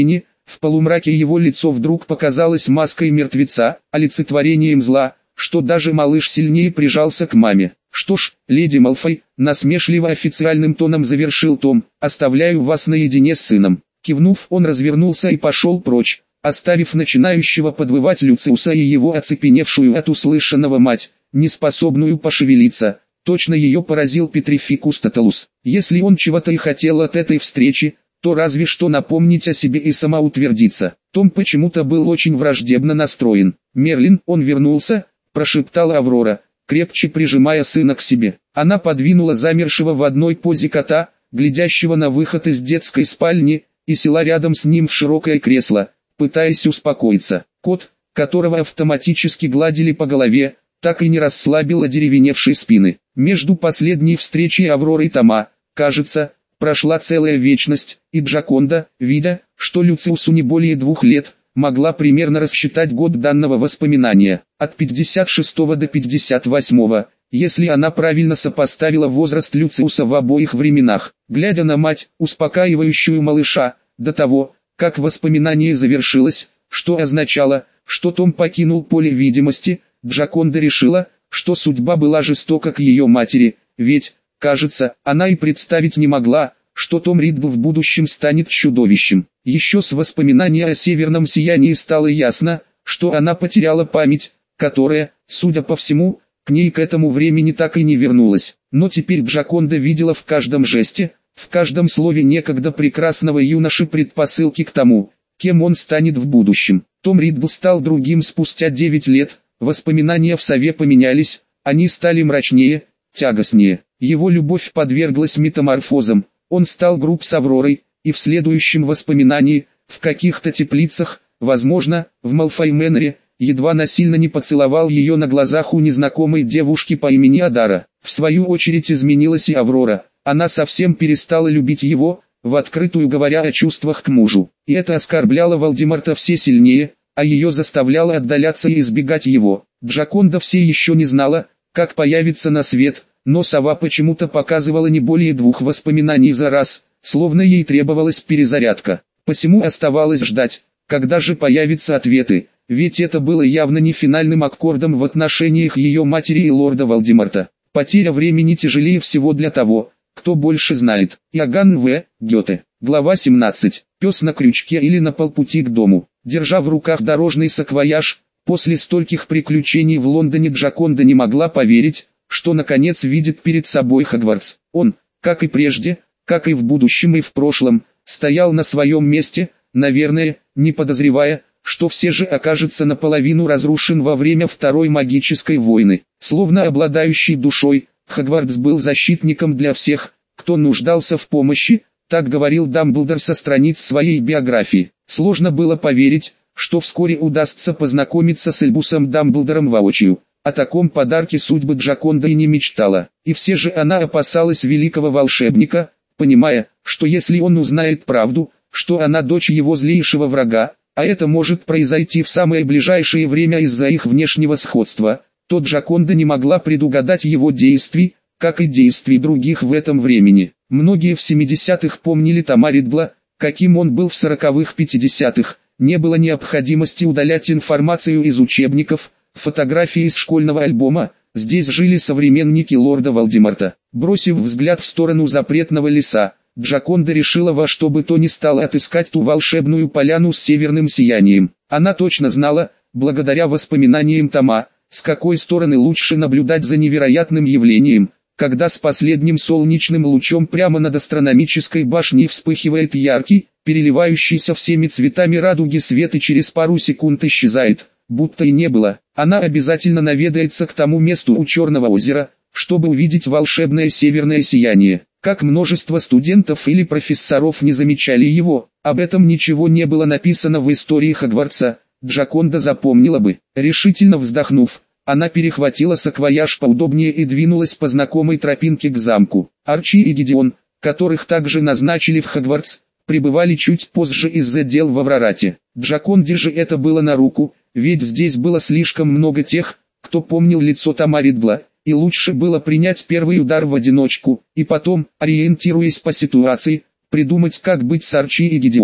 В полумраке его лицо вдруг показалось маской мертвеца, олицетворением зла, что даже малыш сильнее прижался к маме. «Что ж, леди Малфой», — насмешливо официальным тоном завершил Том, — «оставляю вас наедине с сыном». Кивнув, он развернулся и пошел прочь, оставив начинающего подвывать Люциуса и его оцепеневшую от услышанного мать, неспособную пошевелиться. Точно ее поразил Петрификус Тоталус. Если он чего-то и хотел от этой встречи, то разве что напомнить о себе и самоутвердиться. Том почему-то был очень враждебно настроен. «Мерлин, он вернулся», — прошептала Аврора, крепче прижимая сына к себе. Она подвинула замершего в одной позе кота, глядящего на выход из детской спальни, и села рядом с ним в широкое кресло, пытаясь успокоиться. Кот, которого автоматически гладили по голове, так и не расслабил одеревеневшие спины. Между последней встречей Авроры и Тома, кажется, прошла целая вечность, и Джаконда, видя, что Люциусу не более двух лет, могла примерно рассчитать год данного воспоминания, от пятьдесят шестого до пятьдесят восьмого, если она правильно сопоставила возраст Люциуса в обоих временах. Глядя на мать, успокаивающую малыша, до того, как воспоминание завершилось, что означало, что Том покинул поле видимости, Джаконда решила, что судьба была жестока к ее матери, ведь, кажется, она и представить не могла, что Том Риддл в будущем станет чудовищем. Еще с воспоминания о северном сиянии стало ясно, что она потеряла память, которая, судя по всему, к ней к этому времени так и не вернулась. Но теперь Джаконда видела в каждом жесте, в каждом слове некогда прекрасного юноши предпосылки к тому, кем он станет в будущем. Том Риддл стал другим спустя девять лет, воспоминания в сове поменялись, они стали мрачнее, тягостнее. Его любовь подверглась метаморфозам, он стал груб с Авророй, и в следующем воспоминании, в каких-то теплицах, возможно, в Малфой Мэннере, едва насильно не поцеловал ее на глазах у незнакомой девушки по имени Адара. В свою очередь изменилась и Аврора, она совсем перестала любить его, в открытую говоря о чувствах к мужу. И это оскорбляло Волдеморта все сильнее, а ее заставляло отдаляться и избегать его. Джаконда все еще не знала, как появится на свет, но сова почему-то показывала не более двух воспоминаний за раз, словно ей требовалась перезарядка. Посему оставалось ждать, когда же появятся ответы, ведь это было явно не финальным аккордом в отношениях ее матери и лорда Волдеморта. Потеря времени тяжелее всего для того, кто больше знает. Иоганн В. Гёте. Глава семнадцать. Пес на крючке или на полпути к дому. Держа в руках дорожный саквояж, после стольких приключений в Лондоне Джаконда не могла поверить, что наконец видит перед собой Хогвартс. Он, как и прежде, как и в будущем и в прошлом, стоял на своем месте, наверное, не подозревая, что все же окажется наполовину разрушен во время Второй магической войны. Словно обладающий душой, Хогвартс был защитником для всех, кто нуждался в помощи, так говорил Дамблдор со страниц своей биографии. Сложно было поверить, что вскоре удастся познакомиться с Альбусом Дамблдором воочию. О таком подарке судьбы Джаконда и не мечтала. И все же она опасалась великого волшебника, понимая, что если он узнает правду, что она дочь его злейшего врага, а это может произойти в самое ближайшее время из-за их внешнего сходства, то Джаконда не могла предугадать его действий, как и действий других в этом времени. Многие в семидесятых помнили Тома Риддла, каким он был в сороковых-пятидесятых, не было необходимости удалять информацию из учебников, фотографии из школьного альбома, здесь жили современники лорда Волдеморта. Бросив взгляд в сторону запретного леса, Джаконда решила во что бы то ни стало отыскать ту волшебную поляну с северным сиянием. Она точно знала, благодаря воспоминаниям Тома, с какой стороны лучше наблюдать за невероятным явлением, когда с последним солнечным лучом прямо над астрономической башней вспыхивает яркий, переливающийся всеми цветами радуги свет и через пару секунд исчезает, будто и не было. Она обязательно наведается к тому месту у Черного озера, чтобы увидеть волшебное северное сияние. Как множество студентов или профессоров не замечали его, об этом ничего не было написано в истории Хогвартса, Джаконда запомнила бы. Решительно вздохнув, она перехватила саквояж поудобнее и двинулась по знакомой тропинке к замку. Арчи и Гидеон, которых также назначили в Хогвартс, прибывали чуть позже из-за дел в Аврорате. Джаконде же это было на руку, ведь здесь было слишком много тех, кто помнил лицо Тома Риддла, и лучше было принять первый удар в одиночку, и потом, ориентируясь по ситуации, придумать, как быть с Арчи и Гидеоном,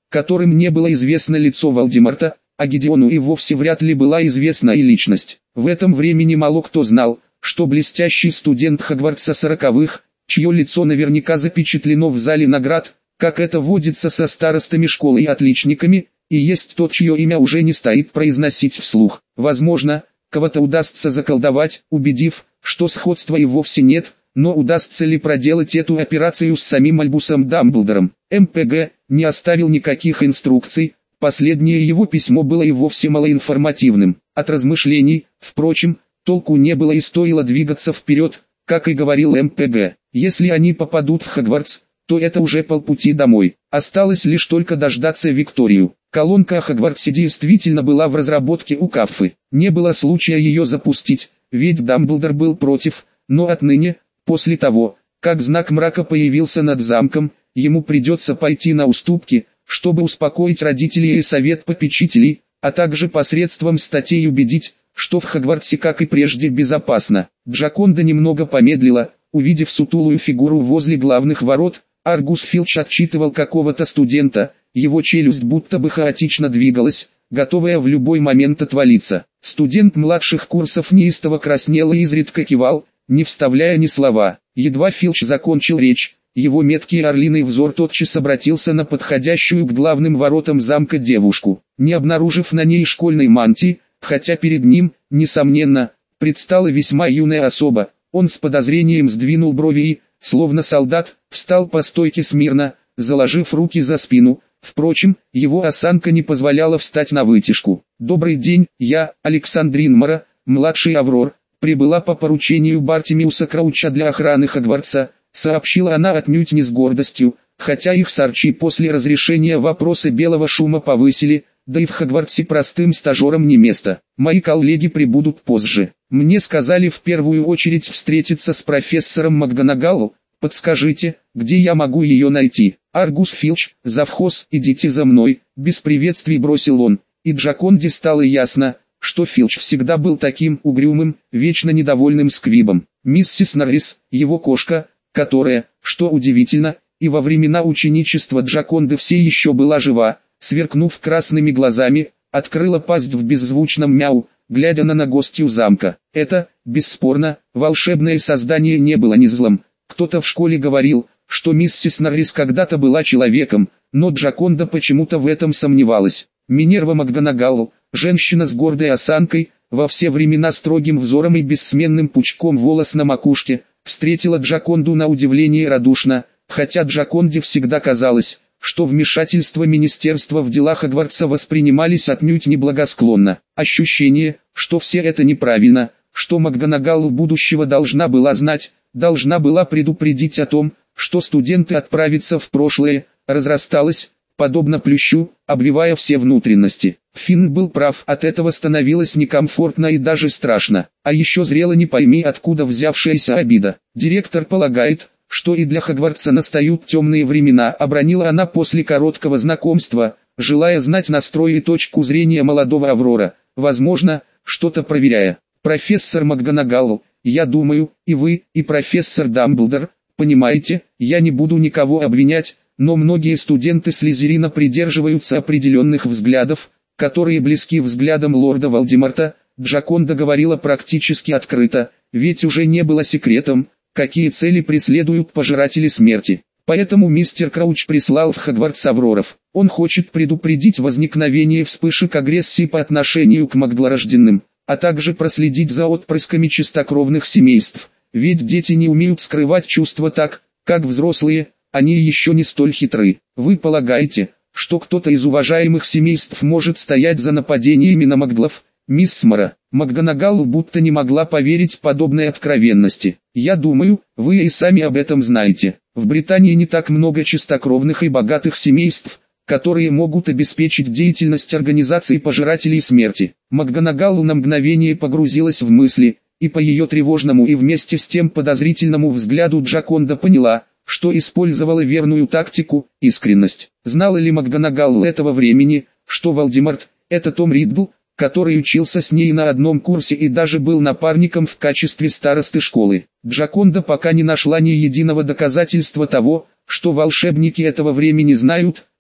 которым не было известно лицо Волдемарта, а Гедеону и вовсе вряд ли была известна и личность. В этом времени мало кто знал, что блестящий студент Хогвартса сороковых, чье лицо наверняка запечатлено в зале наград, как это водится со старостами школы и отличниками, и есть тот, чье имя уже не стоит произносить вслух. Возможно, кого-то удастся заколдовать, убедив, что сходства и вовсе нет, но удастся ли проделать эту операцию с самим Альбусом Дамблдором? эм пэ гэ не оставил никаких инструкций, последнее его письмо было и вовсе малоинформативным. От размышлений, впрочем, толку не было и стоило двигаться вперед, как и говорил эм пэ гэ. Если они попадут в Хогвартс, то это уже полпути домой. Осталось лишь только дождаться Викторию. Колонка о Хогвартсе действительно была в разработке у Каффы. Не было случая ее запустить, ведь Дамблдор был против, но отныне, после того, как знак мрака появился над замком, ему придется пойти на уступки, чтобы успокоить родителей и совет попечителей, а также посредством статей убедить, что в Хогвартсе как и прежде безопасно. Джаконда немного помедлила, увидев сутулую фигуру возле главных ворот. Аргус Филч отчитывал какого-то студента, его челюсть будто бы хаотично двигалась, готовая в любой момент отвалиться. Студент младших курсов неистово краснел и изредка кивал, не вставляя ни слова. Едва Филч закончил речь, его меткий орлиный взор тотчас обратился на подходящую к главным воротам замка девушку. Не обнаружив на ней школьной мантии, хотя перед ним, несомненно, предстала весьма юная особа, он с подозрением сдвинул брови и, словно солдат, встал по стойке смирно, заложив руки за спину. Впрочем, его осанка не позволяла встать на вытяжку. «Добрый день, я, Александрин Мара, младший Аврор, прибыла по поручению Бартимиуса Крауча для охраны Хогвартса», сообщила она отнюдь не с гордостью, хотя их с Арчи после разрешения вопроса белого шума повысили, да и в Хогвартсе простым стажерам не место. «Мои коллеги прибудут позже. Мне сказали в первую очередь встретиться с профессором МакГонагалл. Подскажите, где я могу ее найти?» «Аргус Филч, завхоз, идите за мной», без приветствий бросил он, и Джаконде стало ясно, что Филч всегда был таким угрюмым, вечно недовольным сквибом. Миссис Норрис, его кошка, которая, что удивительно, и во времена ученичества Джаконды все еще была жива, сверкнув красными глазами, открыла пасть в беззвучном мяу, глядя на гостью замка. Это, бесспорно, волшебное создание не было ни злом. Кто-то в школе говорил, что миссис Норрис когда-то была человеком, но Джаконда почему-то в этом сомневалась. Минерва МакГонагалл, женщина с гордой осанкой, во все времена строгим взором и бессменным пучком волос на макушке, встретила Джаконду на удивление радушно, хотя Джаконде всегда казалось, что вмешательства министерства в дела Хогвартса воспринимались отнюдь неблагосклонно. Ощущение, что все это неправильно, что МакГонагалл будущего должна была знать, должна была предупредить о том, что студенты отправятся в прошлое, разрасталось, подобно плющу, обвивая все внутренности. Финн был прав, от этого становилось некомфортно и даже страшно. А еще зрело не пойми откуда взявшаяся обида. «Директор полагает, что и для Хогвартса настают темные времена», обронила она после короткого знакомства, желая знать настрой и точку зрения молодого Аврора, возможно, что-то проверяя. «Профессор МакГонагалл, я думаю, и вы, и профессор Дамблдор, понимаете, я не буду никого обвинять, но многие студенты Слизерина придерживаются определенных взглядов, которые близки взглядам лорда Волдемарта». Джаконда говорила практически открыто, ведь уже не было секретом, какие цели преследуют пожиратели смерти. Поэтому мистер Крауч прислал в Хогвартс Авроров. Он хочет предупредить возникновение вспышек агрессии по отношению к маглорожденным, а также проследить за отпрысками чистокровных семейств, ведь дети не умеют скрывать чувства так, как взрослые, они еще не столь хитры. Вы полагаете, что кто-то из уважаемых семейств может стоять за нападениями на маглов, мисс Мара?» МакГонагалл будто не могла поверить подобной откровенности. «Я думаю, вы и сами об этом знаете. В Британии не так много чистокровных и богатых семейств, которые могут обеспечить деятельность организации пожирателей смерти». МакГонагалл на мгновение погрузилась в мысли, и по ее тревожному и вместе с тем подозрительному взгляду Джаконда поняла, что использовала верную тактику, искренность. Знала ли МакГонагалл этого времени, что Волдемарт – это Том Риддл, который учился с ней на одном курсе и даже был напарником в качестве старосты школы? Джаконда пока не нашла ни единого доказательства того, что волшебники этого времени знают,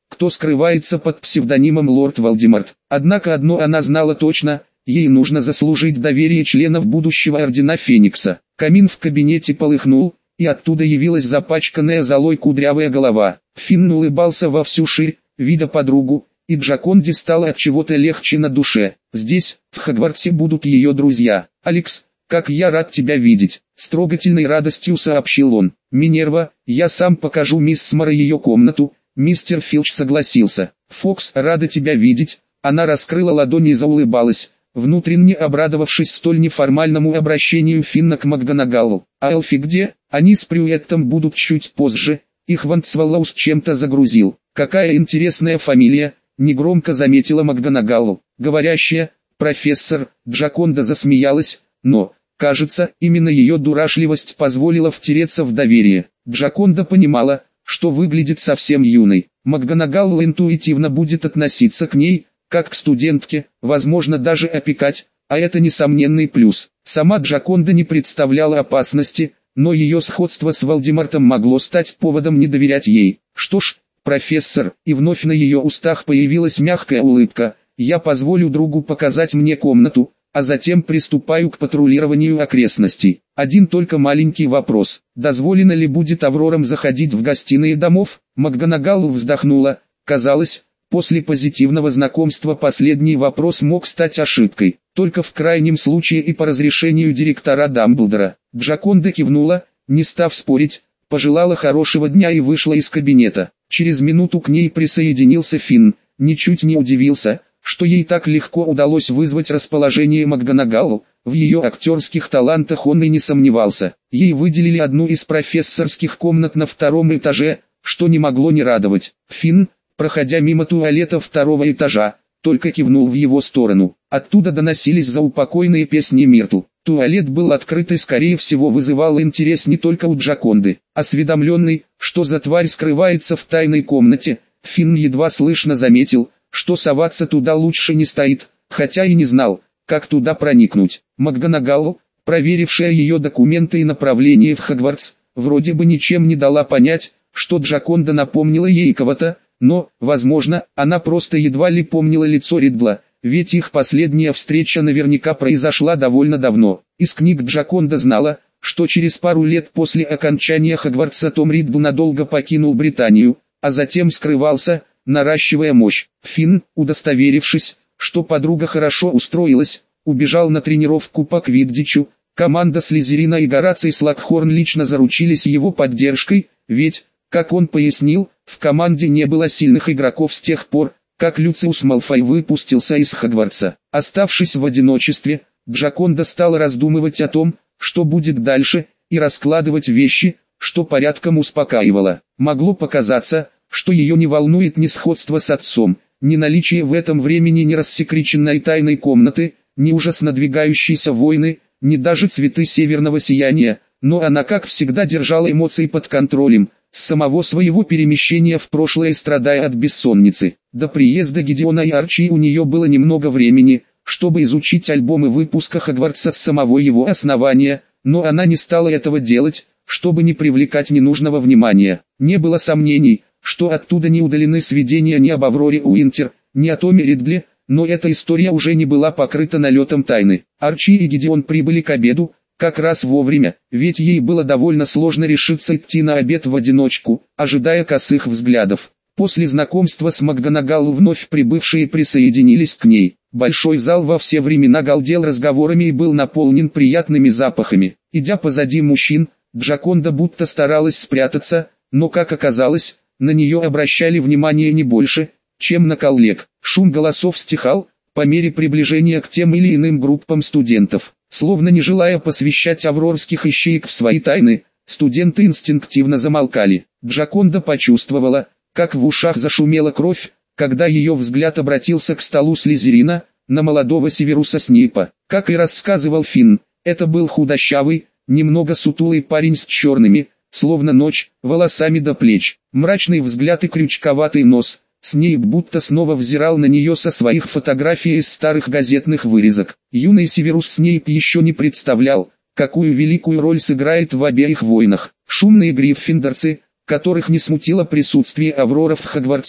кто скрывается под псевдонимом Лорд Волдеморт. Однако одно она знала точно: ей нужно заслужить доверие членов будущего Ордена Феникса. Камин в кабинете полыхнул, и оттуда явилась запачканная золой кудрявая голова. Финн улыбался во всю ширь, видя подругу, и Джаконде стало от чего-то легче на душе. Здесь, в Хогвартсе, будут ее друзья. «Алекс, как я рад тебя видеть!» — с трогательной радостью сообщил он. «Минерва, я сам покажу мисс Смара ее комнату». Мистер Филч согласился. «Фокс, рада тебя видеть». Она раскрыла ладони и заулыбалась, внутренне обрадовавшись столь неформальному обращению Финна к МакГонагалл. «А Эльфи где? Они с Прюэттом будут чуть позже. Их Вантсваллаус чем-то загрузил». «Какая интересная фамилия», — негромко заметила МакГонагалл. «Говорящая, профессор». Джаконда засмеялась, но, кажется, именно ее дурашливость позволила втереться в доверие. Джаконда понимала, что выглядит совсем юной. МакГонагалл интуитивно будет относиться к ней, как к студентке, возможно даже опекать, а это несомненный плюс. Сама Джаконда не представляла опасности, но ее сходство с Волдемортом могло стать поводом не доверять ей. «Что ж, профессор», и вновь на ее устах появилась мягкая улыбка, «я позволю другу показать мне комнату, а затем приступаю к патрулированию окрестностей. Один только маленький вопрос: дозволено ли будет Аврорам заходить в гостиные домов?» МакГонагалл вздохнула. Казалось, после позитивного знакомства последний вопрос мог стать ошибкой. Только в крайнем случае и по разрешению директора Дамблдора. Джаконда кивнула, не став спорить, пожелала хорошего дня и вышла из кабинета. Через минуту к ней присоединился Финн, ничуть не удивился, что ей так легко удалось вызвать расположение МакГонагалл. В ее актерских талантах он и не сомневался. Ей выделили одну из профессорских комнат на втором этаже, что не могло не радовать. Финн, проходя мимо туалета второго этажа, только кивнул в его сторону. Оттуда доносились заупокойные песни Миртл. Туалет был открыт и скорее всего вызывал интерес не только у Джаконды. Осведомленный, что за тварь скрывается в тайной комнате, Финн едва слышно заметил, что соваться туда лучше не стоит, хотя и не знал, как туда проникнуть. МакГонагалл, проверившая ее документы и направление в Хогвартс, вроде бы ничем не дала понять, что Джаконда напомнила ей кого-то, но, возможно, она просто едва ли помнила лицо Риддла, ведь их последняя встреча наверняка произошла довольно давно. Из книг Джаконда знала, что через пару лет после окончания Хогвартса Том Риддл надолго покинул Британию, а затем скрывался, наращивая мощь. Финн, удостоверившись, что подруга хорошо устроилась, убежал на тренировку по квиддичу. Команда Слизерина и Гораций Слакхорн лично заручились его поддержкой, ведь, как он пояснил, в команде не было сильных игроков с тех пор, как Люциус Малфой выпустился из Хогвартса. Оставшись в одиночестве, Джаконда стала раздумывать о том, что будет дальше, и раскладывать вещи, что порядком успокаивало. Могло показаться, что ее не волнует ни сходство с отцом, ни наличие в этом времени нерассекреченной тайной комнаты, ни ужас надвигающейся войны, ни даже цветы северного сияния, но она как всегда держала эмоции под контролем, с самого своего перемещения в прошлое страдая от бессонницы. До приезда Гидеона и Арчи у нее было немного времени, чтобы изучить альбомы выпуска Хогвартса с самого его основания, но она не стала этого делать, чтобы не привлекать ненужного внимания. Не было сомнений, что оттуда не удалены сведения ни об Авроре Уинтер, ни о Томе Риддле, но эта история уже не была покрыта налетом тайны. Арчи и Гидеон прибыли к обеду, как раз вовремя, ведь ей было довольно сложно решиться идти на обед в одиночку, ожидая косых взглядов. После знакомства с МакГонагалл вновь прибывшие присоединились к ней. Большой зал во все времена галдел разговорами и был наполнен приятными запахами. Идя позади мужчин, Джаконда будто старалась спрятаться, но, как оказалось, на нее обращали внимание не больше, чем на коллег. Шум голосов стихал по мере приближения к тем или иным группам студентов. Словно не желая посвящать аврорских ищеек в свои тайны, студенты инстинктивно замолкали. Джаконда почувствовала, как в ушах зашумела кровь, когда ее взгляд обратился к столу Слизерина, на молодого Северуса Снейпа. Как и рассказывал Финн, это был худощавый, немного сутулый парень с черными, словно ночь, волосами до плеч. Мрачный взгляд и крючковатый нос. Снейп будто снова взирал на нее со своих фотографий из старых газетных вырезок. Юный Северус Снейп еще не представлял, какую великую роль сыграет в обеих войнах. Шумные гриффиндорцы, которых не смутило присутствие Аврора в Хогвартсе,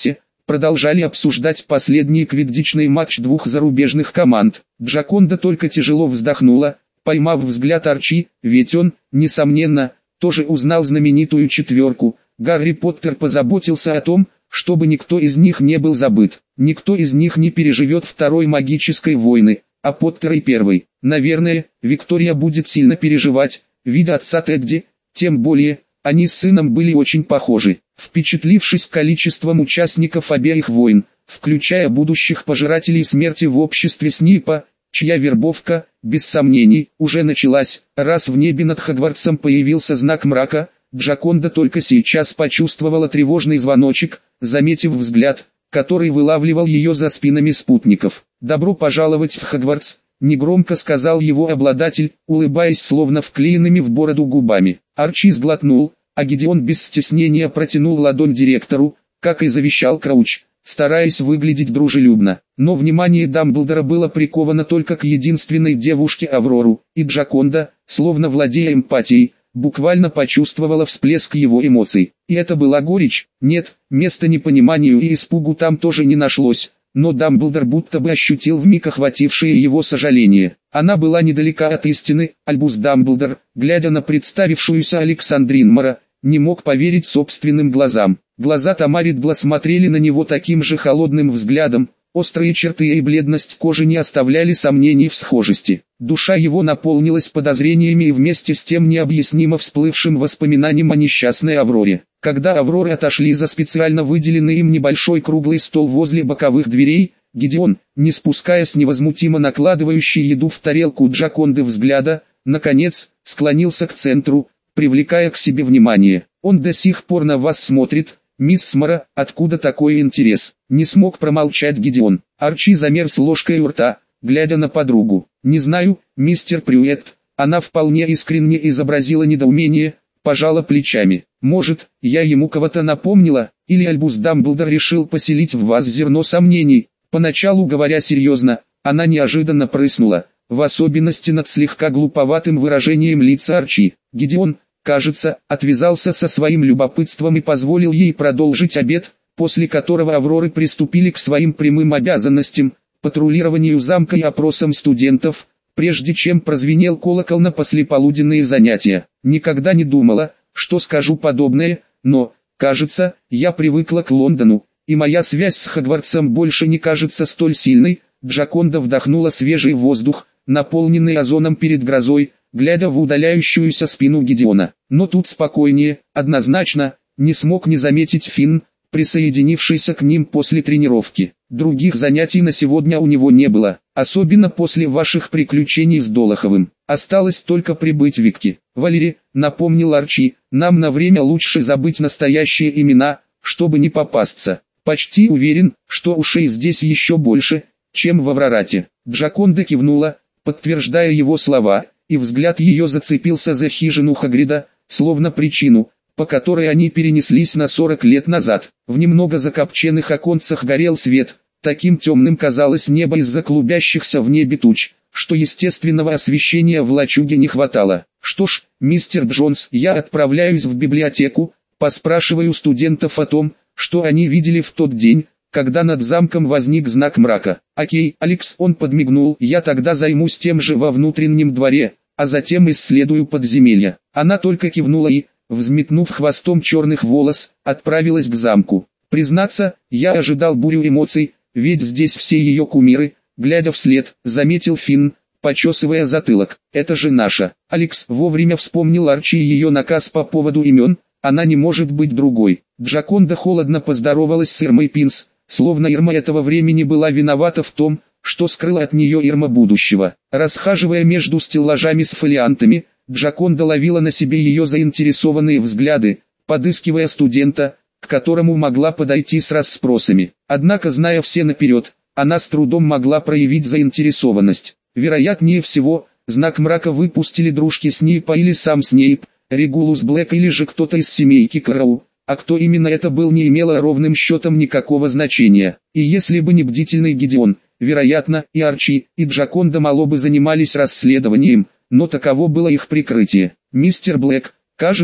продолжали обсуждать последний квиддичный матч двух зарубежных команд. Джаконда только тяжело вздохнула, поймав взгляд Арчи, ведь он, несомненно, тоже узнал знаменитую четверку. Гарри Поттер позаботился о том, чтобы никто из них не был забыт. Никто из них не переживет второй магической войны, а Поттер и первой. Наверное, Виктория будет сильно переживать, видя отца Тедди, тем более, они с сыном были очень похожи. Впечатлившись количеством участников обеих войн, включая будущих пожирателей смерти в обществе Снейпа, чья вербовка, без сомнений, уже началась, раз в небе над Хогвартсом появился знак мрака, Джаконда только сейчас почувствовала тревожный звоночек, заметив взгляд, который вылавливал ее за спинами спутников. «Добро пожаловать в Хогвартс», — негромко сказал его обладатель, улыбаясь словно вклеенными в бороду губами. Арчи сглотнул, а Гидеон без стеснения протянул ладонь директору, как и завещал Крауч, стараясь выглядеть дружелюбно. Но внимание Дамблдора было приковано только к единственной девушке Аврору, и Джаконда, словно владея эмпатией, буквально почувствовала всплеск его эмоций. И это была горечь. Нет, места непониманию и испугу там тоже не нашлось, но Дамблдор будто бы ощутил вмиг охватившее его сожаление. Она была недалека от истины. Альбус Дамблдор, глядя на представившуюся Александрин Мора, не мог поверить собственным глазам. Глаза Тамары Ридла смотрели на него таким же холодным взглядом, острые черты и бледность кожи не оставляли сомнений в схожести. Душа его наполнилась подозрениями и вместе с тем необъяснимо всплывшим воспоминанием о несчастной Авроре. Когда Авроры отошли за специально выделенный им небольшой круглый стол возле боковых дверей, Гидеон, не спуская с невозмутимо накладывающей еду в тарелку Джаконды взгляда, наконец, склонился к центру, привлекая к себе внимание. «Он до сих пор на вас смотрит, мисс Мора, откуда такой интерес?» Не смог промолчать Гидеон. Арчи замер с ложкой у рта, глядя на подругу. «Не знаю, мистер Прюетт». Она вполне искренне изобразила недоумение, пожала плечами. «Может, я ему кого-то напомнила, или Альбус Дамблдор решил поселить в вас зерно сомнений?» Поначалу, говоря серьезно, она неожиданно прыснула, в особенности над слегка глуповатым выражением лица Арчи. Гидеон, кажется, отвязался со своим любопытством и позволил ей продолжить обед, после которого Авроры приступили к своим прямым обязанностям, патрулированию замка и опросам студентов, прежде чем прозвенел колокол на послеполуденные занятия. «Никогда не думала, что скажу подобное, но, кажется, я привыкла к Лондону, и моя связь с Хогвартсом больше не кажется столь сильной». Джаконда вдохнула свежий воздух, наполненный озоном перед грозой, глядя в удаляющуюся спину Гидеона. Но тут спокойнее, однозначно, не смог не заметить Финн, присоединившийся к ним после тренировки. Других занятий на сегодня у него не было, особенно после ваших приключений с Долоховым. Осталось только прибыть Викки. «Валери», — напомнил Арчи, — «нам на время лучше забыть настоящие имена, чтобы не попасться. Почти уверен, что ушей здесь еще больше, чем в Аврорате». Джаконда кивнула, подтверждая его слова, и взгляд ее зацепился за хижину Хагрида, словно причину, по которой они перенеслись на сорок лет назад. В немного закопченных оконцах горел свет, таким темным казалось небо из-за клубящихся в небе туч, что естественного освещения в лачуге не хватало. «Что ж, мистер Джонс, я отправляюсь в библиотеку, поспрашиваю студентов о том, что они видели в тот день, когда над замком возник знак мрака». «Окей, Алекс», — он подмигнул, — «я тогда займусь тем же во внутреннем дворе, а затем исследую подземелья». Она только кивнула и, взметнув хвостом черных волос, отправилась к замку. Признаться, я ожидал бурю эмоций, ведь здесь все ее кумиры. Глядя вслед, заметил Финн, почесывая затылок. «Это же наша». Алекс вовремя вспомнил Арчи и ее наказ по поводу имен, она не может быть другой. Джаконда холодно поздоровалась с Ирмой Пинс, словно Ирма этого времени была виновата в том, что скрыла от нее Ирма будущего. Расхаживая между стеллажами с фолиантами, Джаконда ловила на себе ее заинтересованные взгляды, подыскивая студента, к которому могла подойти с расспросами. Однако, зная все наперед, она с трудом могла проявить заинтересованность. Вероятнее всего, знак мрака выпустили дружки Снейпа или сам Снейп, Регулус Блэк или же кто-то из семейки Кроу, а кто именно это был, не имело ровным счетом никакого значения. И если бы не бдительный Гидеон, вероятно, и Арчи, и Джаконда мало бы занимались расследованием, но таково было их прикрытие. «Мистер Блэк, кажется,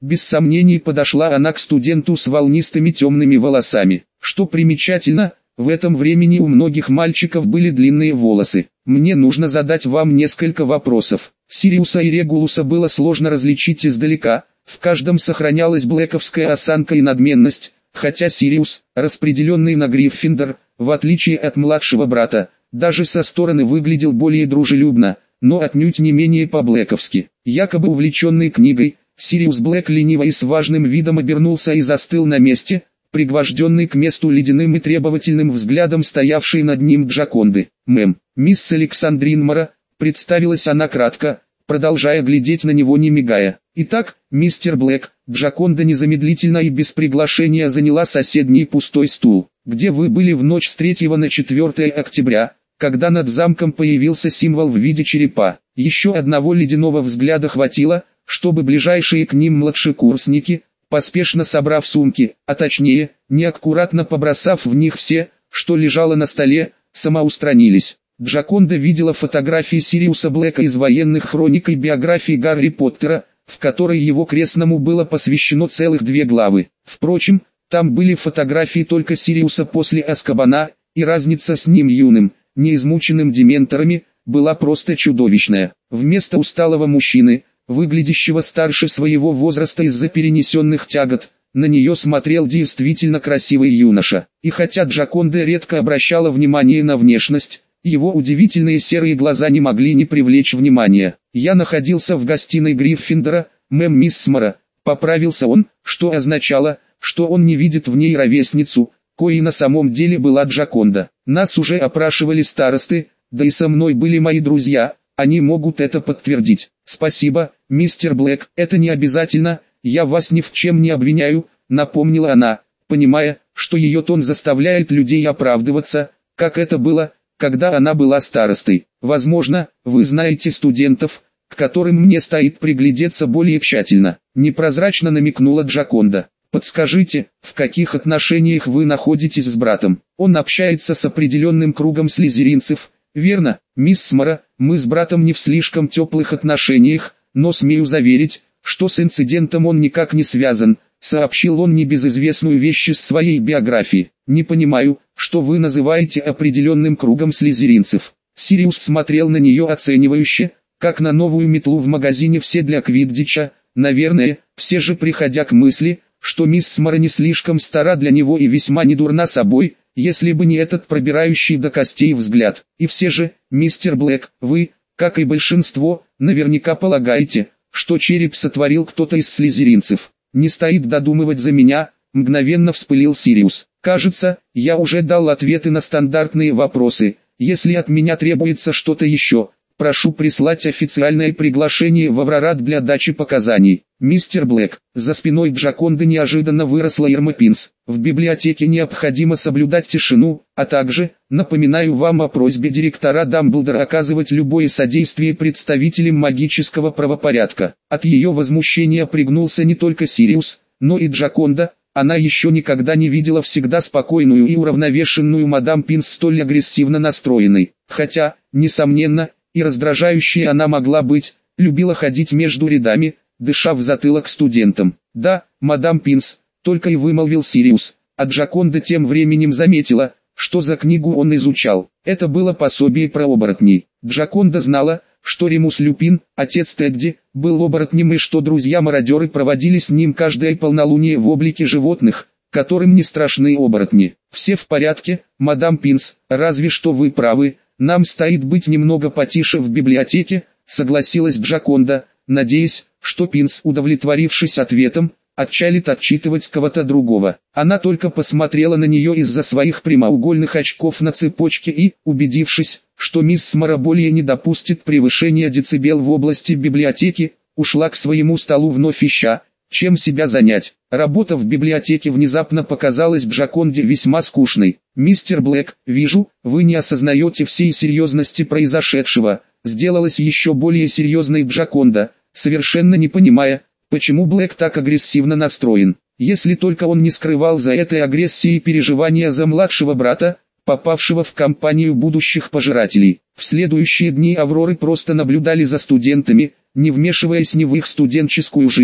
Без сомнений подошла она к студенту с волнистыми темными волосами. Что примечательно, в этом времени у многих мальчиков были длинные волосы. Мне нужно задать вам несколько вопросов. Сириуса и Регулуса было сложно различить издалека, в каждом сохранялась блэковская осанка и надменность, хотя Сириус, распределенный на Гриффиндор, в отличие от младшего брата, даже со стороны выглядел более дружелюбно, но отнюдь не менее по-блэковски. Якобы увлеченный книгой, Сириус Блэк лениво и с важным видом обернулся и застыл на месте, пригвожденный к месту ледяным и требовательным взглядом стоявшей над ним Джаконды. «Мэм, мисс Александрин Мора», представилась она кратко, продолжая глядеть на него не мигая. «Итак, мистер Блэк», Джаконда незамедлительно и без приглашения заняла соседний пустой стул. «Где вы были в ночь с третьего на четвёртое октября, когда над замком появился символ в виде черепа?» Еще одного ледяного взгляда хватило, чтобы ближайшие к ним младшекурсники, поспешно собрав сумки, а точнее, неаккуратно побросав в них все, что лежало на столе, самоустранились. Джаконда видела фотографии Сириуса Блэка из военных хроник и биографии Гарри Поттера, в которой его крестному было посвящено целых две главы. Впрочем, там были фотографии только Сириуса после Азкабана, и разница с ним юным, неизмученным дементорами, была просто чудовищная. Вместо усталого мужчины, выглядящего старше своего возраста из-за перенесенных тягот, на нее смотрел действительно красивый юноша. И хотя Джаконда редко обращала внимание на внешность, его удивительные серые глаза не могли не привлечь внимания. «Я находился в гостиной Гриффиндора, мэм мисс Мора», поправился он, что означало, что он не видит в ней ровесницу, коей на самом деле была Джаконда. «Нас уже опрашивали старосты, да и со мной были мои друзья, они могут это подтвердить». «Спасибо, мистер Блэк, это не обязательно, я вас ни в чем не обвиняю», напомнила она, понимая, что ее тон заставляет людей оправдываться, как это было, когда она была старостой. «Возможно, вы знаете студентов, к которым мне стоит приглядеться более тщательно», непрозрачно намекнула Джаконда. «Подскажите, в каких отношениях вы находитесь с братом? Он общается с определенным кругом слизеринцев, верно, мисс Мора? Мы с братом не в слишком теплых отношениях, но смею заверить, что с инцидентом он никак не связан», сообщил он небезызвестную вещь из своей биографии. «Не понимаю, что вы называете определенным кругом слизеринцев». Сириус смотрел на нее оценивающе, как на новую метлу в магазине «Все для Квиддича». Наверное, все же приходя к мысли, что мисс Мора не слишком стара для него и весьма недурна собой, если бы не этот пробирающий до костей взгляд. «И все же, мистер Блэк, вы, как и большинство, наверняка полагаете, что череп сотворил кто-то из слизеринцев. Не стоит додумывать за меня», мгновенно вспылил Сириус. «Кажется, я уже дал ответы на стандартные вопросы. Если от меня требуется что-то еще, прошу прислать официальное приглашение в Аврорад для дачи показаний». «Мистер Блэк», за спиной Джаконды неожиданно выросла Ирма Пинс. «В библиотеке необходимо соблюдать тишину, а также, напоминаю вам о просьбе директора Дамблдора оказывать любое содействие представителям магического правопорядка». От ее возмущения пригнулся не только Сириус, но и Джаконда. Она еще никогда не видела всегда спокойную и уравновешенную мадам Пинс столь агрессивно настроенной. Хотя, несомненно, и раздражающей она могла быть, любила ходить между рядами, дыша в затылок студентам. «Да, мадам Пинс», только и вымолвил Сириус, а Джаконда тем временем заметила, что за книгу он изучал. Это было пособие про оборотней. Джаконда знала, что Ремус Люпин, отец Тедди, был оборотнем и что друзья-мародеры проводили с ним каждое полнолуние в облике животных, которым не страшны оборотни. «Все в порядке, мадам Пинс, разве что вы правы, нам стоит быть немного потише в библиотеке», согласилась Джаконда, надеясь, что Пинс, удовлетворившись ответом, отчалит отчитывать кого-то другого. Она только посмотрела на нее из-за своих прямоугольных очков на цепочке и, убедившись, что мисс Мора более не допустит превышения децибел в области библиотеки, ушла к своему столу вновь ища, чем себя занять. Работа в библиотеке внезапно показалась Джаконде весьма скучной. «Мистер Блэк, вижу, вы не осознаете всей серьезности произошедшего», сделалась еще более серьезной Джаконда, совершенно не понимая, почему Блэк так агрессивно настроен. Если только он не скрывал за этой агрессией переживания за младшего брата, попавшего в компанию будущих пожирателей. В следующие дни Авроры просто наблюдали за студентами, не вмешиваясь ни в их студенческую жизнь,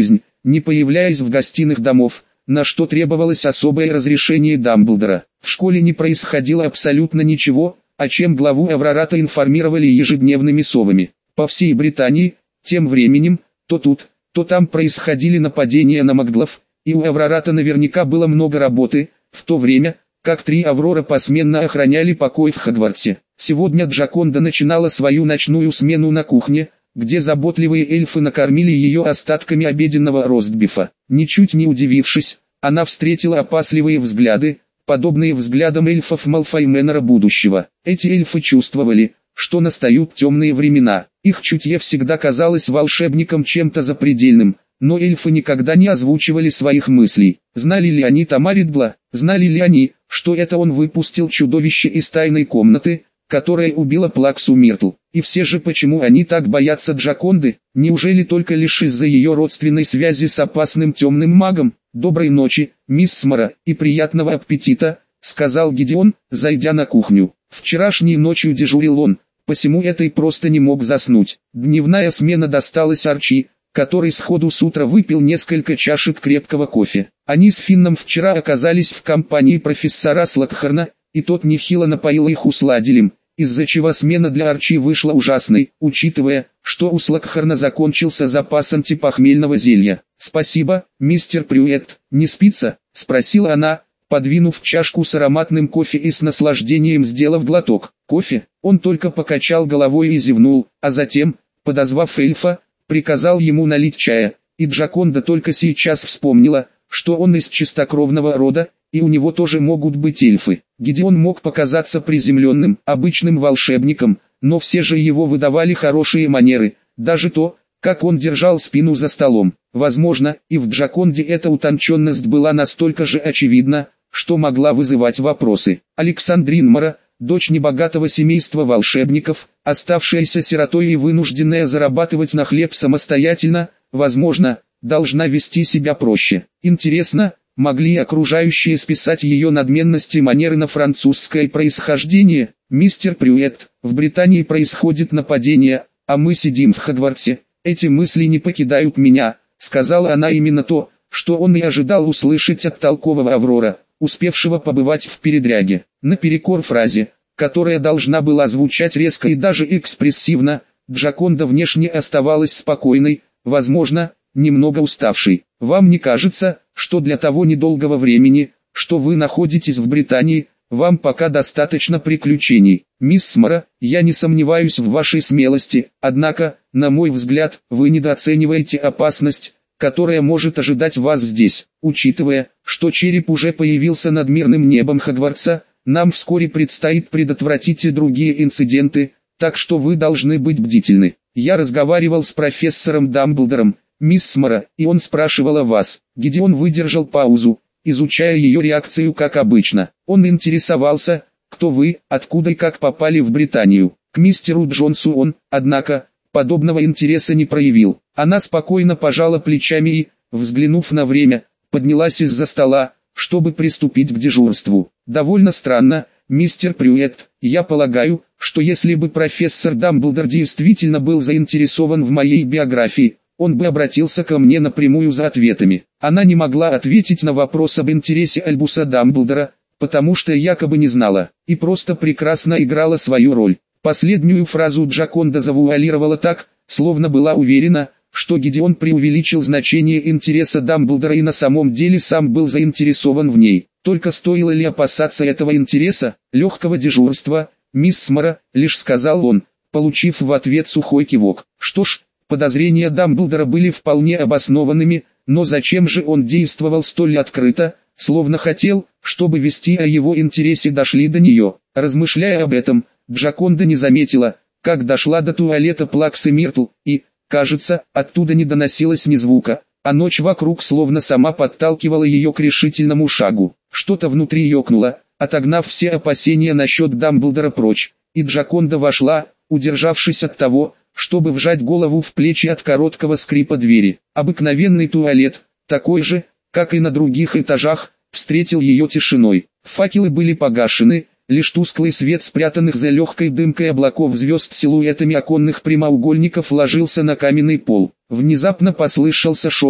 не появляясь в гостиных домов, на что требовалось особое разрешение Дамблдора. В школе не происходило абсолютно ничего, о чем главу Эврората информировали ежедневными совами. По всей Британии, тем временем, то тут, то там происходили нападения на маглов, и у Эврората наверняка было много работы, в то время, как три Аврора посменно охраняли покой в Хогвартсе. Сегодня Джаконда начинала свою ночную смену на кухне, где заботливые эльфы накормили ее остатками обеденного ростбифа. Ничуть не удивившись, она встретила опасливые взгляды, подобные взглядам эльфов Малфой Мэннера будущего. Эти эльфы чувствовали, что настают темные времена. Их чутье всегда казалось волшебникам чем-то запредельным, но эльфы никогда не озвучивали своих мыслей. Знали ли они Тома Ридла? Знали ли они, что это он выпустил чудовище из тайной комнаты, которая убила Плаксу Миртл? И все же почему они так боятся Джаконды? Неужели только лишь из-за ее родственной связи с опасным темным магом? «Доброй ночи, мисс Смара, и приятного аппетита», — сказал Гидеон, зайдя на кухню. Вчерашней ночью дежурил он, посему этой просто не мог заснуть. Дневная смена досталась Арчи, который сходу с утра выпил несколько чашек крепкого кофе. Они с Финном вчера оказались в компании профессора Слокхарна, и тот нехило напоил их усладилем, из-за чего смена для Арчи вышла ужасной, учитывая, что у Слокхарна закончился запас антипохмельного зелья. «Спасибо, мистер Прюэт, не спится?» — спросила она, подвинув чашку с ароматным кофе и с наслаждением сделав глоток. Кофе, он только покачал головой и зевнул, а затем, подозвав эльфа, приказал ему налить чая, и Джаконда только сейчас вспомнила, что он из чистокровного рода, и у него тоже могут быть эльфы. Гидеон мог показаться приземленным, обычным волшебником, но все же его выдавали хорошие манеры, даже то, как он держал спину за столом. Возможно, и в Джаконде эта утонченность была настолько же очевидна, что могла вызывать вопросы. Александрин Мара, дочь небогатого семейства волшебников, оставшаяся сиротой и вынужденная зарабатывать на хлеб самостоятельно, возможно, должна вести себя проще. Интересно, могли окружающие списать ее надменность и манеры на французское происхождение? «Мистер Прюэт, в Британии происходит нападение, а мы сидим в Хогвартсе, эти мысли не покидают меня», — сказала она именно то, что он и ожидал услышать от толкового Аврора, успевшего побывать в передряге. Наперекор фразе, которая должна была звучать резко и даже экспрессивно, Джаконда внешне оставалась спокойной, возможно, немного уставшей. «Вам не кажется, что для того недолгого времени, что вы находитесь в Британии, вам пока достаточно приключений? Мисс Смара, я не сомневаюсь в вашей смелости, однако, на мой взгляд, вы недооцениваете опасность, которая может ожидать вас здесь. Учитывая, что череп уже появился над мирным небом Хогвартса, нам вскоре предстоит предотвратить и другие инциденты, так что вы должны быть бдительны. Я разговаривал с профессором Дамблдором, мисс Смара, и он спрашивал о вас». Гидеон выдержал паузу, изучая ее реакцию как обычно. Он интересовался, кто вы, откуда и как попали в Британию. К мистеру Джонсу он, однако, подобного интереса не проявил. Она спокойно пожала плечами и, взглянув на время, поднялась из-за стола, чтобы приступить к дежурству. «Довольно странно, мистер Прюэт, я полагаю, что если бы профессор Дамблдор действительно был заинтересован в моей биографии, он бы обратился ко мне напрямую за ответами». Она не могла ответить на вопрос об интересе Альбуса Дамблдора, потому что якобы не знала, и просто прекрасно играла свою роль. Последнюю фразу Джаконда завуалировала так, словно была уверена, что Гидеон преувеличил значение интереса Дамблдора и на самом деле сам был заинтересован в ней. Только стоило ли опасаться этого интереса, легкого дежурства, мисс Смара, лишь сказал он, получив в ответ сухой кивок. Что ж, подозрения Дамблдора были вполне обоснованными, но зачем же он действовал столь открыто, словно хотел, чтобы вести о его интересе дошли до нее. Размышляя об этом, Джаконда не заметила, как дошла до туалета Плаксы Миртл, и, кажется, оттуда не доносилось ни звука, а ночь вокруг словно сама подталкивала ее к решительному шагу. Что-то внутри ёкнуло, отогнав все опасения насчет Дамблдора прочь, и Джаконда вошла, удержавшись от того, чтобы вжать голову в плечи от короткого скрипа двери. Обыкновенный туалет, такой же, как и на других этажах, встретил ее тишиной. Факелы были погашены, лишь тусклый свет спрятанных за легкой дымкой облаков звезд силуэтами оконных прямоугольников ложился на каменный пол. Внезапно послышался шорох,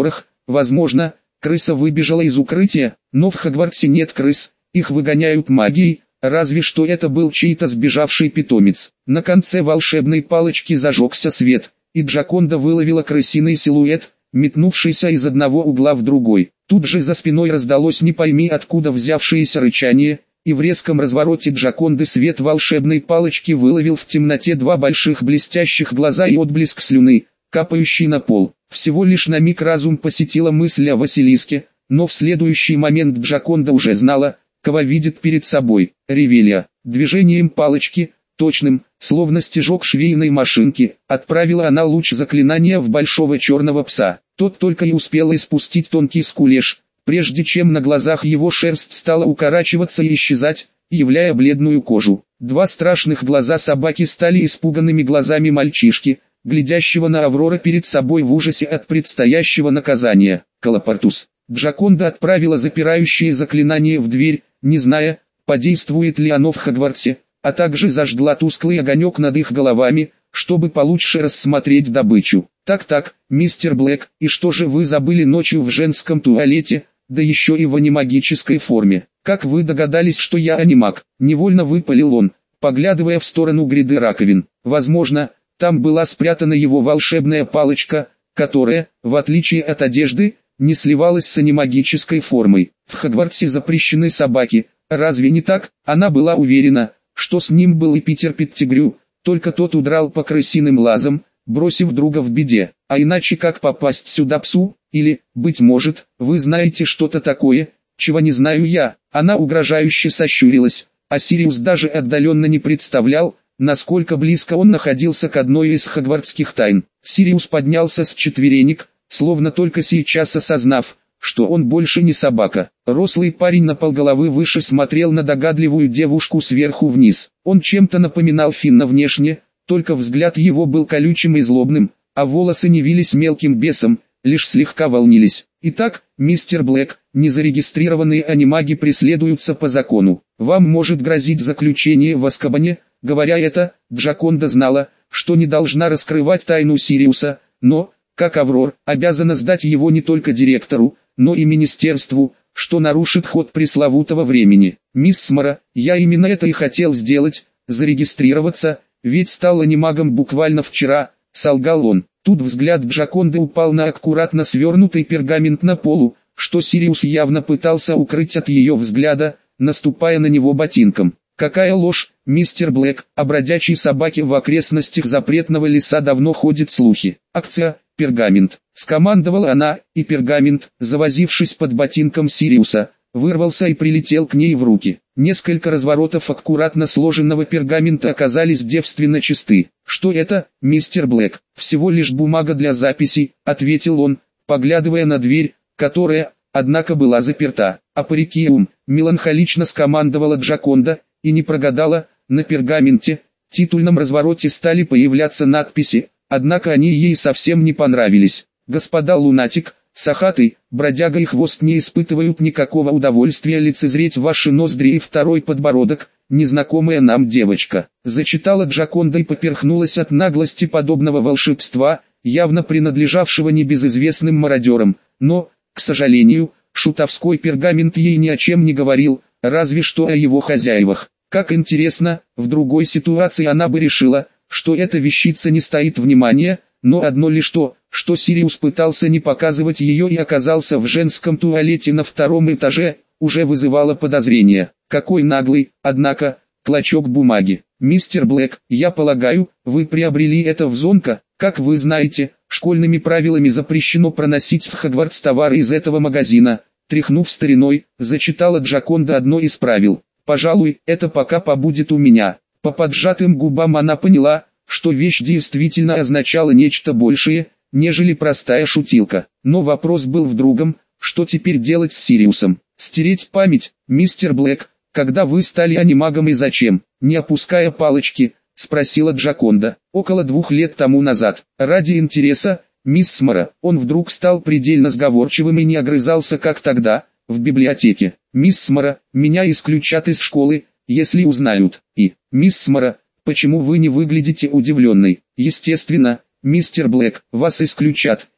Возможно, крыса выбежала из укрытия, но в Хогвартсе нет крыс, их выгоняют магией, разве что это был чей-то сбежавший питомец. На конце волшебной палочки зажегся свет, и Джаконда выловила крысиный силуэт, метнувшийся из одного угла в другой. Тут же за спиной раздалось не пойми откуда взявшееся рычание, и в резком развороте Джаконды свет волшебной палочки выловил в темноте два больших блестящих глаза и отблеск слюны, капающий на пол. Всего лишь на миг разум посетила мысль о Василиске, но в следующий момент Джаконда уже знала, кого видит перед собой. Ревелия, движением палочки, точным, словно стежок швейной машинки, отправила она луч заклинания в большого черного пса. Тот только и успел испустить тонкий скулеж, прежде чем на глазах его шерсть стала укорачиваться и исчезать, являя бледную кожу. Два страшных глаза собаки стали испуганными глазами мальчишки, глядящего на Аврора перед собой в ужасе от предстоящего наказания. Колопортус. Джаконда отправила запирающее заклинание в дверь, не зная, подействует ли оно в Хогвартсе, а также зажгла тусклый огонек над их головами, чтобы получше рассмотреть добычу. «Так-так, мистер Блэк, и что же вы забыли ночью в женском туалете, да еще и в анимагической форме? Как вы догадались, что я анимаг?» Невольно выпалил он, поглядывая в сторону гряды раковин. Возможно, там была спрятана его волшебная палочка, которая, в отличие от одежды, не сливалась с анимагической формой. В Хогвартсе запрещены собаки, разве не так? Она была уверена, что с ним был и Питер Петтигрю, только тот удрал по крысиным лазам, бросив друга в беде. А иначе как попасть сюда псу? Или, быть может, вы знаете что-то такое, чего не знаю я? Она угрожающе сощурилась, а Сириус даже отдаленно не представлял, насколько близко он находился к одной из хогвартских тайн. Сириус поднялся с четверенек, словно только сейчас осознав, что он больше не собака. Рослый парень на полголовы выше смотрел на догадливую девушку сверху вниз. Он чем-то напоминал Финна внешне, только взгляд его был колючим и злобным, а волосы не вились мелким бесом, лишь слегка волнились. «Итак, мистер Блэк, незарегистрированные анимаги преследуются по закону. Вам может грозить заключение в Азкабане». Говоря это, Джаконда знала, что не должна раскрывать тайну Сириуса, но, как Аврор, обязана сдать его не только директору, но и министерству, что нарушит ход пресловутого времени. «Мисс Смара, я именно это и хотел сделать, зарегистрироваться, ведь стал анимагом буквально вчера», — солгал он. Тут взгляд Джаконды упал на аккуратно свернутый пергамент на полу, что Сириус явно пытался укрыть от ее взгляда, наступая на него ботинком. «Какая ложь, мистер Блэк, о бродячей собаке в окрестностях запретного леса давно ходят слухи. Акция, пергамент», — скомандовала она, и пергамент, завозившись под ботинком Сириуса, вырвался и прилетел к ней в руки. Несколько разворотов аккуратно сложенного пергамента оказались девственно чисты. «Что это, мистер Блэк?» «Всего лишь бумага для записей», — ответил он, поглядывая на дверь, которая, однако, была заперта. «Апарикиум», — меланхолично скомандовала Джаконда, и не прогадала. На пергаменте, титульном развороте стали появляться надписи, однако они ей совсем не понравились. «Господа лунатик, сахатый, бродяга и хвост не испытывают никакого удовольствия лицезреть ваши ноздри и второй подбородок, незнакомая нам девочка», — зачитала Джаконда и поперхнулась от наглости подобного волшебства, явно принадлежавшего небезызвестным мародерам. Но, к сожалению, шутовской пергамент ей ни о чем не говорил, разве что о его хозяевах. Как интересно, в другой ситуации она бы решила, что эта вещица не стоит внимания, но одно лишь то, что Сириус пытался не показывать ее и оказался в женском туалете на втором этаже, уже вызывало подозрения. Какой наглый, однако, клочок бумаги. «Мистер Блэк, я полагаю, вы приобрели это в Зонка? Как вы знаете, школьными правилами запрещено проносить в Хогвартс товары из этого магазина», — тряхнув стариной, зачитала Джаконда одно из правил. «Пожалуй, это пока побудет у меня». По поджатым губам она поняла, что вещь действительно означала нечто большее, нежели простая шутилка. Но вопрос был в другом: что теперь делать с Сириусом? «Стереть память, мистер Блэк, когда вы стали анимагом и зачем?» Не опуская палочки, спросила Джаконда. «Около двух лет тому назад. Ради интереса, мисс Смара». Он вдруг стал предельно сговорчивым и не огрызался как тогда, в библиотеке. «Мисс Смара, меня исключат из школы, если узнают. И, мисс Смара, почему вы не выглядите удивленной?» «Естественно, мистер Блэк, вас исключат,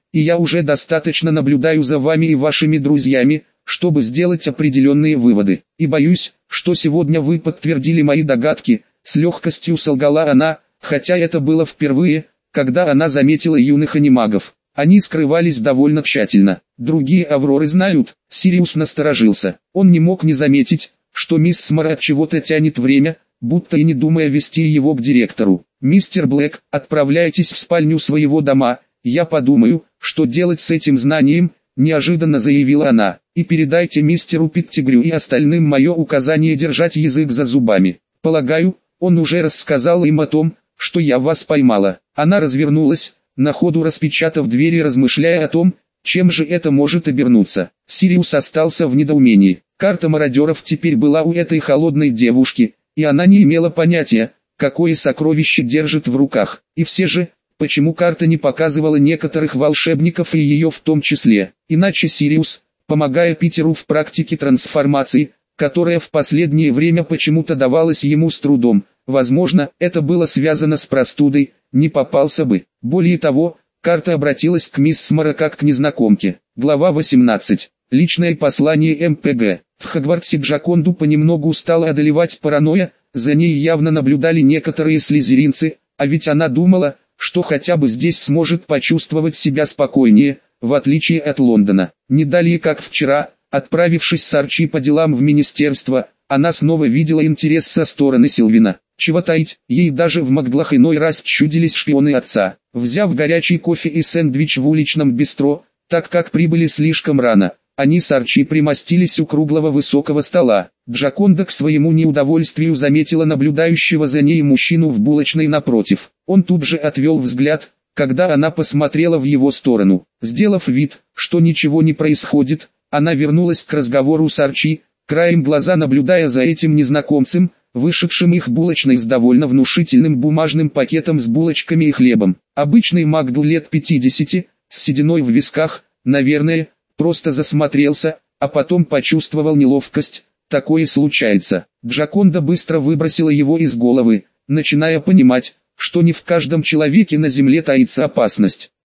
и я уже достаточно наблюдаю за вами и вашими друзьями, чтобы сделать определенные выводы. И боюсь, что сегодня вы подтвердили мои догадки», — с легкостью солгала она, хотя это было впервые, когда она заметила юных анимагов. Они скрывались довольно тщательно. «Другие Авроры знают», — Сириус насторожился. Он не мог не заметить, что мисс Смара от чего-то тянет время, будто и не думая вести его к директору. «Мистер Блэк, отправляйтесь в спальню своего дома, я подумаю, что делать с этим знанием», — неожиданно заявила она. «И передайте мистеру Петтигрю и остальным мое указание держать язык за зубами. Полагаю, он уже рассказал им о том, что я вас поймала». Она развернулась, на ходу распечатав двери, размышляя о том, чем же это может обернуться. Сириус остался в недоумении. Карта мародеров теперь была у этой холодной девушки, и она не имела понятия, какое сокровище держит в руках. И все же, почему карта не показывала некоторых волшебников и ее в том числе? Иначе Сириус, помогая Питеру в практике трансформации, которая в последнее время почему-то давалась ему с трудом, возможно, это было связано с простудой, не попался бы. Более того, карта обратилась к мисс Смара как к незнакомке. Глава восемнадцать. Личное послание эм пэ гэ. В Хогвартсе Джаконду понемногу стала одолевать паранойя, за ней явно наблюдали некоторые слизеринцы, а ведь она думала, что хотя бы здесь сможет почувствовать себя спокойнее, в отличие от Лондона. Не далее как вчера, отправившись с Арчи по делам в министерство, она снова видела интерес со стороны Сильвина. Чего таить, ей даже в Макдлах иной раз чудились шпионы отца. Взяв горячий кофе и сэндвич в уличном бистро, так как прибыли слишком рано, они с Арчи примостились у круглого высокого стола. Джаконда к своему неудовольствию заметила наблюдающего за ней мужчину в булочной напротив. Он тут же отвел взгляд, когда она посмотрела в его сторону. Сделав вид, что ничего не происходит, она вернулась к разговору с Арчи, краем глаза наблюдая за этим незнакомцем, вышедшим их булочной с довольно внушительным бумажным пакетом с булочками и хлебом. Обычный Макдл лет пятидесяти, с сединой в висках, наверное, просто засмотрелся, а потом почувствовал неловкость. Такое случается. Джаконда быстро выбросила его из головы, начиная понимать, что не в каждом человеке на земле таится опасность.